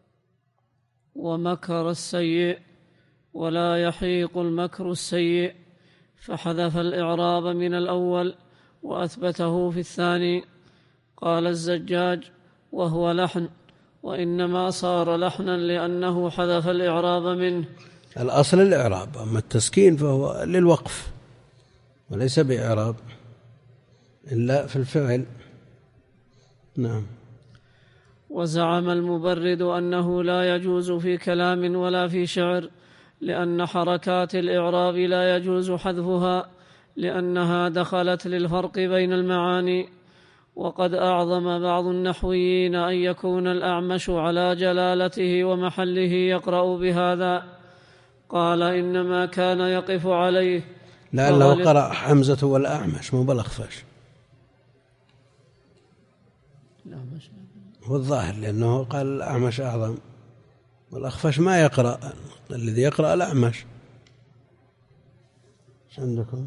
ومكر السيء ولا يحيق المكر السيء، فحذف الإعراب من الأول وأثبته في الثاني. قال الزجاج وهو لحن، وإنما صار لحنا لأنه حذف الإعراب منه. الأصل الإعراب، أما التسكين فهو للوقف وليس بإعراب. إلا في الفعل. نعم. وزعم المبرد أنه لا يجوز في كلام ولا في شعر، لأن حركات الإعراب لا يجوز حذفها لأنها دخلت للفرق بين المعاني. وقد أعظم بعض النحويين أن يكون الأعمش على جلالته ومحله يقرأ بهذا، قال إنما كان يقف عليه. لأنه قرأ حمزة والأعمش مو بالأخفش، هو الظاهر، لأنه قال الأعمش أعظم والأخفش ما يقرأ، الذي يقرأ الأعمش. ايش عندكم؟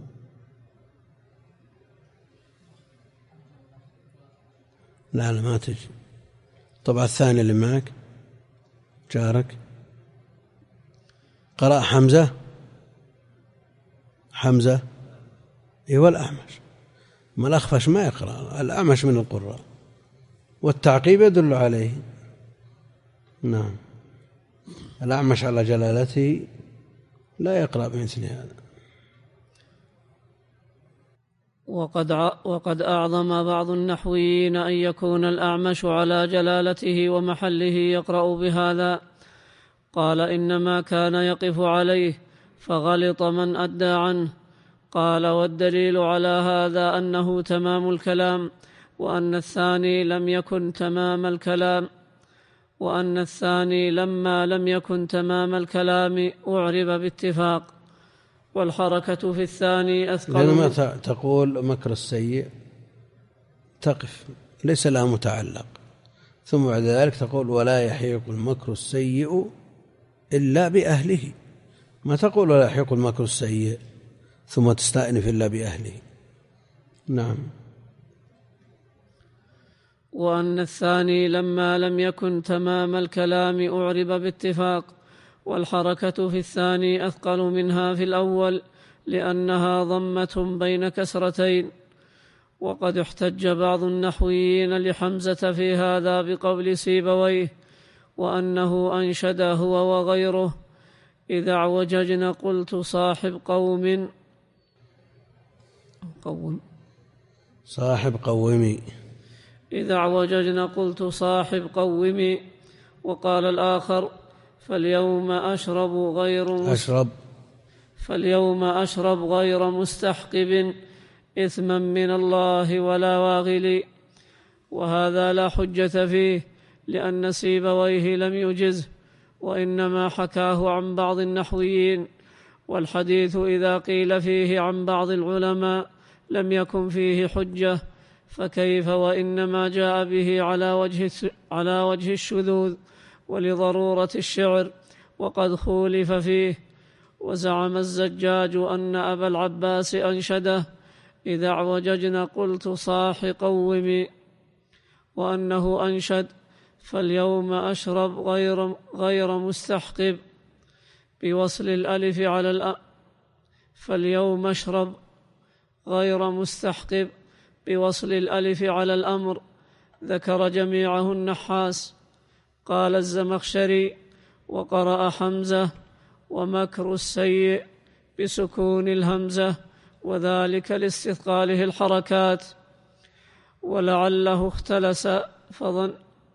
لا لا ما تجي. طبعا الثاني اللي معك جارك قرأ حمزة حمزة إيه الأعمش، ما الأخفش ما يقرأ، الأعمش من القراء والتعقيب يدل عليه. نعم. الأعمش على جلالته لا يقرأ بمثل هذا. وقد وقد أعظم بعض النحويين أن يكون الأعمش على جلالته ومحله يقرأ بهذا، قال إنما كان يقف عليه فغلط من أدى عنه. قال والدليل على هذا أنه تمام الكلام، وأن الثاني لم يكن تمام الكلام وأن الثاني لما لم يكن تمام الكلام أعرب باتفاق، والحركة في الثاني أثقل. لما تقول مكر السيء تقف ليس لها متعلق، ثم بعد ذلك تقول ولا يحيق المكر السيء إلا بأهله، ما تقول ولا يحيق المكر السيء ثم تستأنف إلا بأهله. نعم. وأن الثاني لما لم يكن تمام الكلام أعرب باتفاق، والحركة في الثاني أثقل منها في الأول لأنها ضمة بين كسرتين. وقد احتج بعض النحويين لحمزة في هذا بقول سيبويه وأنه أنشد هو وغيره إذا اعوججن قلت صاحب قوم قوم صاحب قومي إذا اعوججن قلت صاحب قومي. وقال الآخر فاليوم أشرب غير أشرب فاليوم أشرب غير مستحقب إثما من الله ولا واغل. وهذا لا حجة فيه لأن سيبويه لم يجزه، وإنما حكاه عن بعض النحويين، والحديث إذا قيل فيه عن بعض العلماء لم يكن فيه حجة، فكيف وإنما جاء به على وجه على وجه الشذوذ ولضرورة الشعر، وقد خولف فيه. وزعم الزجاج أن أبا العباس أنشده إذا اعوججن قلت صاح قومي، وأنه أنشد فاليوم أشرب غير, غير مستحقب بوصل الألف على الأ فاليوم أشرب غير مستحقب بوصل الألف على الأمر. ذكر جميعه النحاس. قال الزمخشري وقرأ حمزة ومكر السيء بسكون الهمزة، وذلك لاستثقاله الحركات، ولعله اختلس فظن,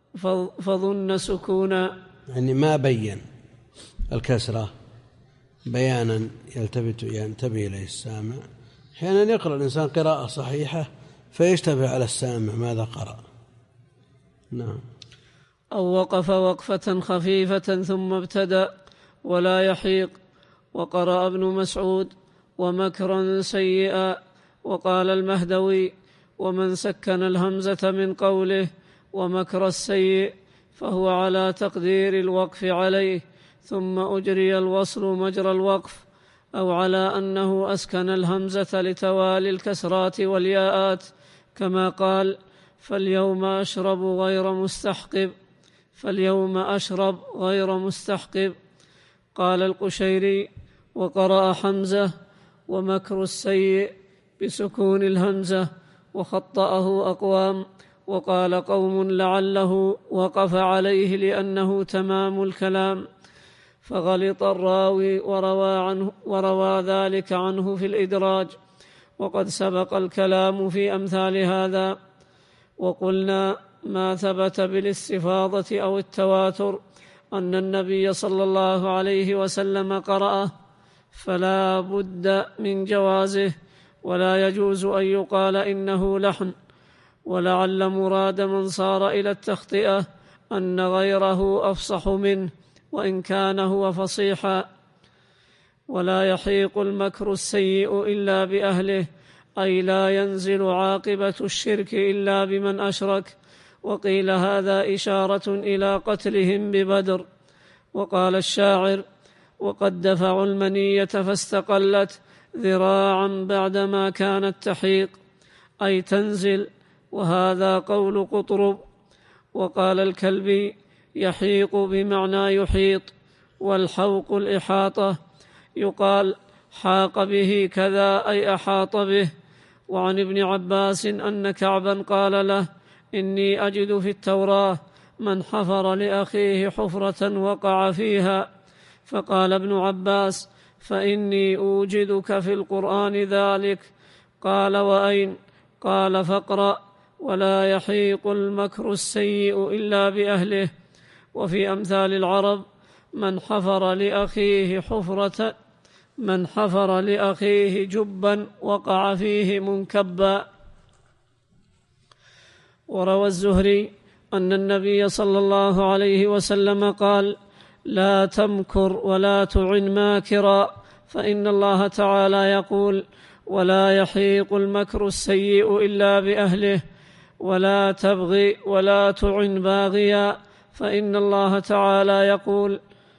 فظن سكونا، يعني ما بين الكسرة بيانا يلتفت ينتبه إليه السامع. أحيانا يقرأ الإنسان قراءة صحيحة فيشتبه على السامع ماذا قرأ. نعم. أو وقف وقفة خفيفة ثم ابتدأ ولا يحيق. وقرأ ابن مسعود ومكرا سيئا. وقال المهدوي ومن سكن الهمزة من قوله ومكر السيء فهو على تقدير الوقف عليه ثم أجري الوصل مجرى الوقف، أو على أنه أسكن الهمزة لتوالي الكسرات والياءات كما قال فاليوم أشرب غير مستحقب فاليوم أشرب غير مستحقب. قال القشيري وقرأ حمزة ومكر السيء بسكون الهمزة وخطأه أقوام، وقال قوم لعله وقف عليه لأنه تمام الكلام، فغلط الراوي وروى, عنه وروى ذلك عنه في الإدراج. وقد سبق الكلام في أمثال هذا. وقلنا ما ثبت بالاستفاضة أو التواتر أن النبي صلى الله عليه وسلم قرأه فلا بد من جوازه، ولا يجوز أن يقال إنه لحن. ولعل مراد من صار إلى التخطئة أن غيره أفصح منه وإن كان هو فصيحا. ولا يحيق المكر السيء إلا بأهله، أي لا ينزل عاقبة الشرك إلا بمن أشرك. وقيل هذا إشارة إلى قتلهم ببدر. وقال الشاعر: وقد دفعوا المنية فاستقلت ذراعا بعدما كانت تحيق، أي تنزل، وهذا قول قطرب. وقال الكلبي: يحيق بمعنى يحيط، والحوق الإحاطة، يقال حاق به كذا أي أحاط به. وعن ابن عباس أن كعبا قال له: إني أجد في التوراة من حفر لأخيه حفرة وقع فيها. فقال ابن عباس: فإني أوجدك في القرآن ذلك. قال: وأين؟ قال: فاقرأ: ولا يحيق المكر السيء إلا بأهله. وفي أمثال العرب: من حفر لأخيه حفرة من حفر لأخيه جبا وقع فيه منكبا. وروى الزهري أن النبي صلى الله عليه وسلم قال: لا تمكر ولا تعن ماكرا، فإن الله تعالى يقول: ولا يحيق المكر السيء إلا بأهله. ولا تبغي ولا تعن باغيا، فإن الله تعالى يقول: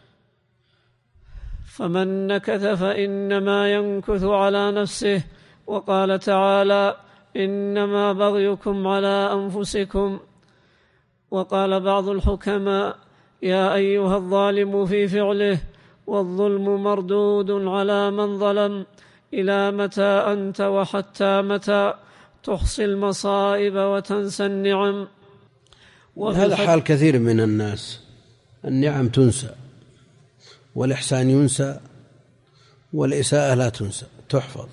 فمن نكث فإنما ينكث على نفسه. وقال تعالى: إنما بغيكم على أنفسكم. وقال بعض الحكماء: يا أيها الظالم في فعله، والظلم مردود على من ظلم. إلى متى أنت وحتى متى تحصي المصائب وتنسى النعم؟ هذا حال كثير من الناس، النعم تنسى، والإحسان ينسى، والإساءة لا تنسى، تحفظ.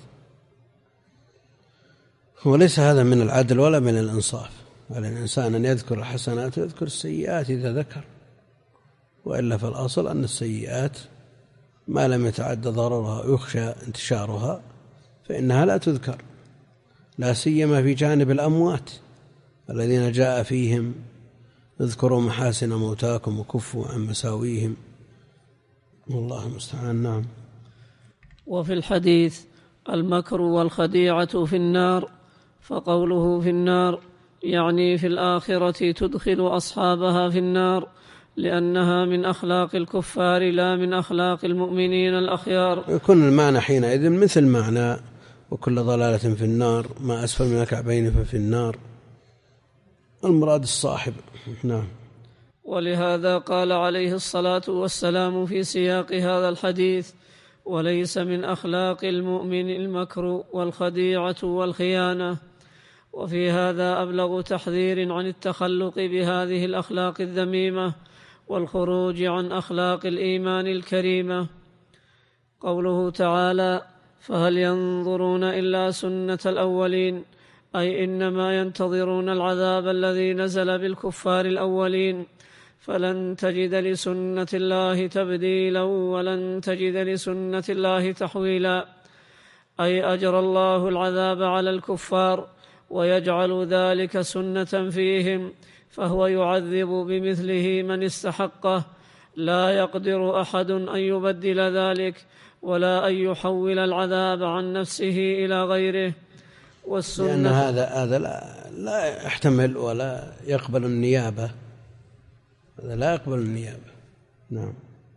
وليس هذا من العدل ولا من الإنصاف. على الإنسان أن يذكر الحسنات ويذكر السيئات إذا ذكر، وإلا فالأصل أن السيئات ما لم يتعد ضررها ويخشى انتشارها فإنها لا تذكر، لا سيما في جانب الأموات الذين جاء فيهم: اذكروا محاسن موتاكم وكفوا عن مساويهم. والله المستعان. نعم. وفي الحديث: المكر والخديعة في النار. فقوله في النار يعني في الآخرة تدخل أصحابها في النار، لأنها من أخلاق الكفار لا من أخلاق المؤمنين الأخيار. يكون المعنى حينئذ مثل معنى وكل ضلالة في النار، ما أسفل من الكعبين ففي النار، المراد الصاحب. نعم. ولهذا قال عليه الصلاة والسلام في سياق هذا الحديث: وليس من أخلاق المؤمن المكر والخديعة والخيانة. وفي هذا أبلغ تحذير عن التخلق بهذه الأخلاق الذميمة والخروج عن أخلاق الإيمان الكريمة. قوله تعالى: فهل ينظرون إلا سنة الأولين، أي إنما ينتظرون العذاب الذي نزل بالكفار الأولين، فلن تجد لسنة الله تبديلا ولن تجد لسنة الله تحويلا، أي أجرى الله العذاب على الكفار ويجعل ذلك سنة فيهم، فهو يعذب بمثله من استحقه، لا يقدر أحد أن يبدل ذلك ولا أن يحول العذاب عن نفسه إلى غيره. والسنة لأن هذا هذا لا, لا يحتمل ولا يقبل النيابة، هذا لا يقبل النيابة. نعم.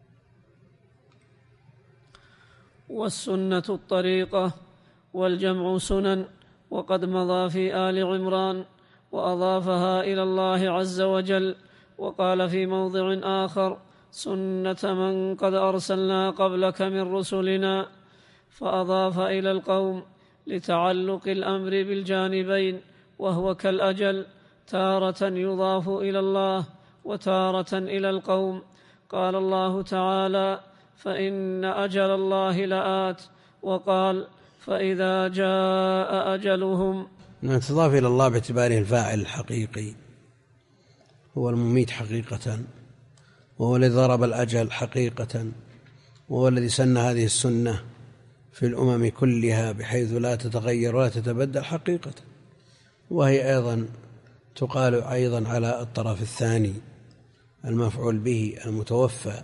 والسنة الطريقة، والجمع سنن، وقد مضى في آل عمران، وأضافها إلى الله عز وجل، وقال في موضع آخر: سنة من قد أرسلنا قبلك من رسلنا، فأضاف إلى القوم لتعلق الأمر بالجانبين، وهو كالأجل، تارة يضاف إلى الله وتارة إلى القوم. قال الله تعالى: فإن أجل الله لآت، وقال: فإذا جاء أجلهم. تضاف إلى الله باعتباره الفاعل الحقيقي، هو المميت حقيقة، وهو الذي ضرب الأجل حقيقة، وهو الذي سن هذه السنة في الأمم كلها بحيث لا تتغير ولا تتبدل حقيقة. وهي أيضا تقال أيضا على الطرف الثاني المفعول به، المتوفى،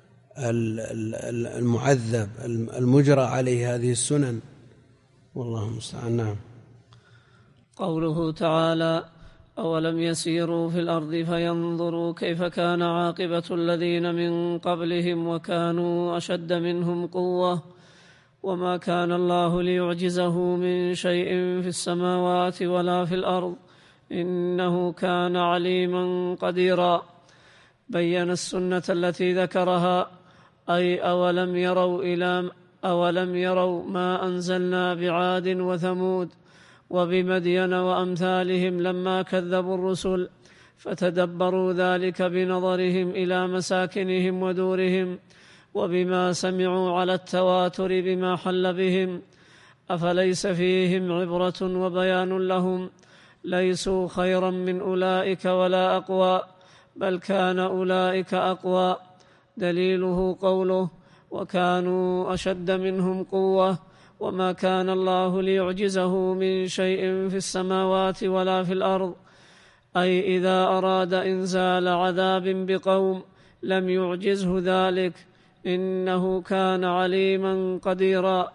المعذب، المجرى عليه هذه السنن، والله المستعان. نعم. قوله تعالى: أولم يسيروا في الأرض فينظروا كيف كان عاقبة الذين من قبلهم وكانوا أشد منهم قوة وما كان الله ليعجزه من شيء في السماوات ولا في الأرض إنه كان عليما قديرا. بين السنة التي ذكرها، أي أولم يروا إلى أولم يروا ما أنزلنا بعاد وثمود وبمدين وأمثالهم لما كذبوا الرسل، فتدبروا ذلك بنظرهم إلى مساكنهم ودورهم وبما سمعوا على التواتر بما حل بهم. أفليس فيهم عبرة وبيان لهم؟ ليسوا خيرا من أولئك ولا أقوى، بل كان أولئك أقوى. دليله قوله: وكانوا أشد منهم قوة وما كان الله ليعجزه من شيء في السماوات ولا في الأرض، أي إذا أراد إنزال عذاب بقوم لم يعجزه ذلك، إنه كان عليما قديرا.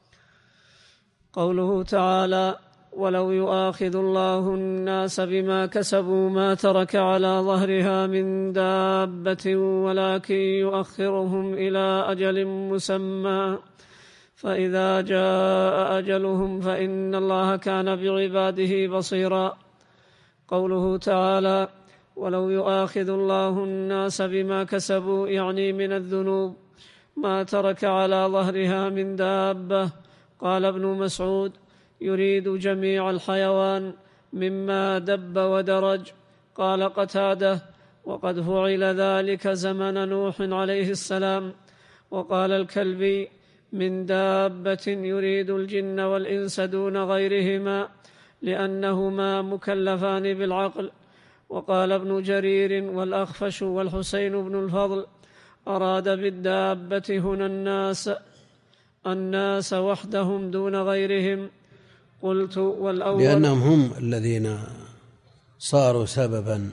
قوله تعالى: ولو يؤاخذ الله الناس بما كسبوا ما ترك على ظهرها من دابة ولكن يؤخرهم إلى أجل مسمى فإذا جاء أجلهم فإن الله كان بعباده بصيرا. قوله تعالى: ولو يؤاخذ الله الناس بما كسبوا، يعني من الذنوب، ما ترك على ظهرها من دابة. قال ابن مسعود: يريد جميع الحيوان مما دب ودرج. قال قتادة: وقد فعل ذلك زمن نوح عليه السلام. وقال الكلبي: من دابة يريد الجن والإنس دون غيرهما لأنهما مكلفان بالعقل. وقال ابن جرير والأخفش والحسين بن الفضل: أراد بالدابة هنا الناس الناس وحدهم دون غيرهم. قلت: والأول لأنهم هم الذين صاروا سببا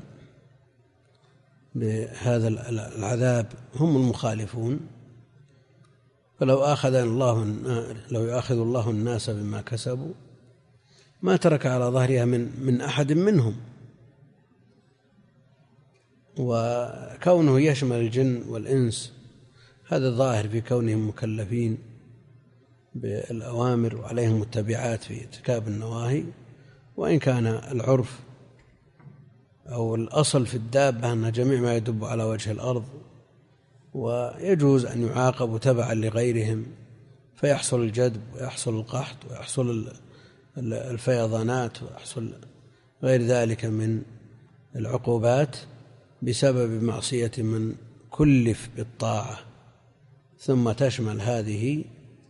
بهذا العذاب، هم المخالفون. فلو أخذ الله لو يأخذ الله الناس بما كسبوا ما ترك على ظهرها من من أحد منهم. وكونه يشمل الجن والإنس هذا ظاهر في كونهم مكلفين بالأوامر وعليهم التبعات في ارتكاب النواهي، وإن كان العرف أو الأصل في الدابة أن جميع ما يدب على وجه الأرض، ويجوز أن يعاقبوا تبعا لغيرهم فيحصل الجدب ويحصل القحط ويحصل الفيضانات ويحصل غير ذلك من العقوبات بسبب معصية من كلف بالطاعة، ثم تشمل هذه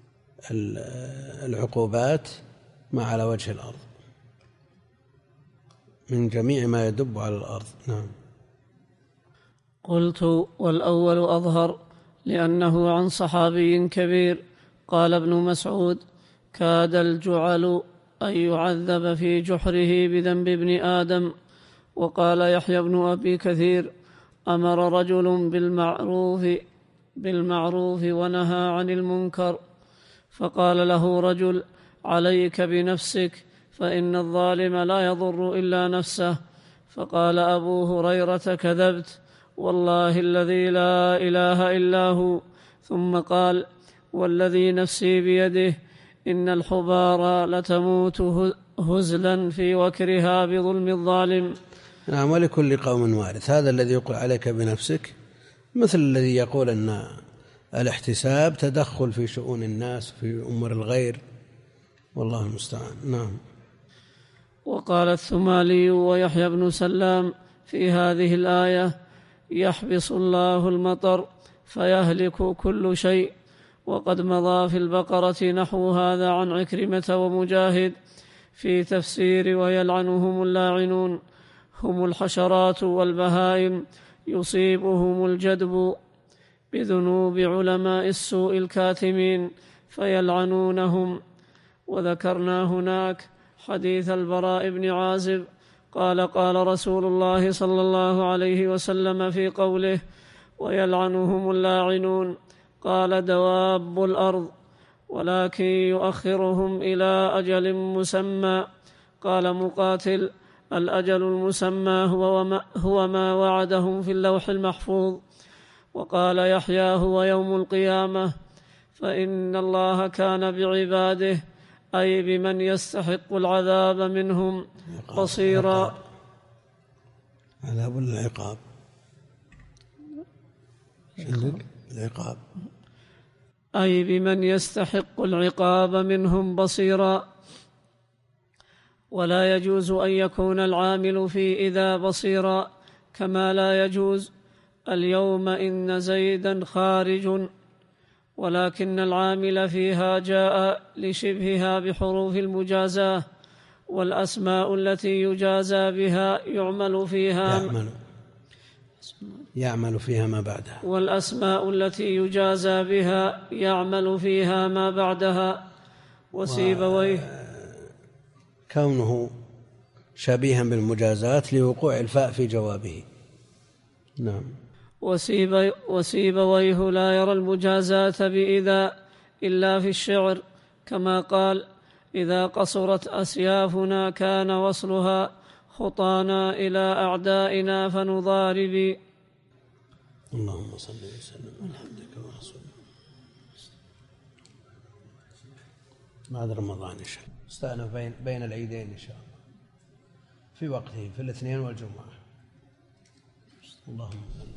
العقوبات ما على وجه الأرض من جميع ما يدب على الأرض. نعم. قلت: والأول أظهر لأنه عن صحابي كبير. قال ابن مسعود: كاد الجعل أن يعذب في جحره بذنب ابن آدم. وقال يحيى بن أبي كثير: أمر رجل بالمعروف بالمعروف ونهى عن المنكر، فقال له رجل: عليك بنفسك فإن الظالم لا يضر إلا نفسه. فقال أبو هريرة: كذبت والله الذي لا إله إلا هو. ثم قال: والذي نفسي بيده إن الحبار لتموت هزلا في وكرها بظلم الظالم. نعم. ولكل قوم وارث. هذا الذي يقول عليك بنفسك مثل الذي يقول أن الاحتساب تدخل في شؤون الناس في أمور الغير، والله المستعان. نعم. وقال الثمالي ويحيى بن سلام في هذه الآية: يحبس الله المطر فيهلك كل شيء. وقد مضى في البقرة نحو هذا عن عكرمة ومجاهد في تفسير ويلعنهم اللاعنون هم الحشرات والبهائم يصيبهم الجدب بذنوب علماء السوء الكاتمين فيلعنونهم. وذكرنا هناك حديث البراء بن عازب قال قال رسول الله صلى الله عليه وسلم في قوله ويلعنهم اللاعنون قال دواب الأرض ولكن يؤخرهم إلى أجل مسمى. قال مقاتل الأجل المسمى هو ما, هو ما وعدهم في اللوح المحفوظ. وقال يحيى هو يوم القيامة فإن الله كان بعباده أي بمن يستحق العذاب منهم بصيرا. عذاب العقاب العقاب أي بمن يستحق العقاب منهم بصيرا. ولا يجوز أن يكون العامل في إذا بصيرا كما لا يجوز اليوم إن زيدا خارج، ولكن العامل فيها جاء لشبهها بحروف المجازاة، والأسماء التي يجازى بها يعمل فيها يعمل, يعمل فيها ما بعدها، والأسماء التي يجازى بها يعمل فيها ما بعدها. وسيبويه كونه شبيها بالمجازات لوقوع الفاء في جوابه. نعم. وسيبويه لا يرى المجازاة بإذا إلا في الشعر كما قال إذا قصرت أسيافنا كان وصلها خطانا إلى أعدائنا فنضارب. اللهم صل وسلم على عبدك ورسولك. بعد رمضان إن شاء الله استأنف بين, بين العيدين إن شاء الله في وقته في الاثنين والجمعة. اللهم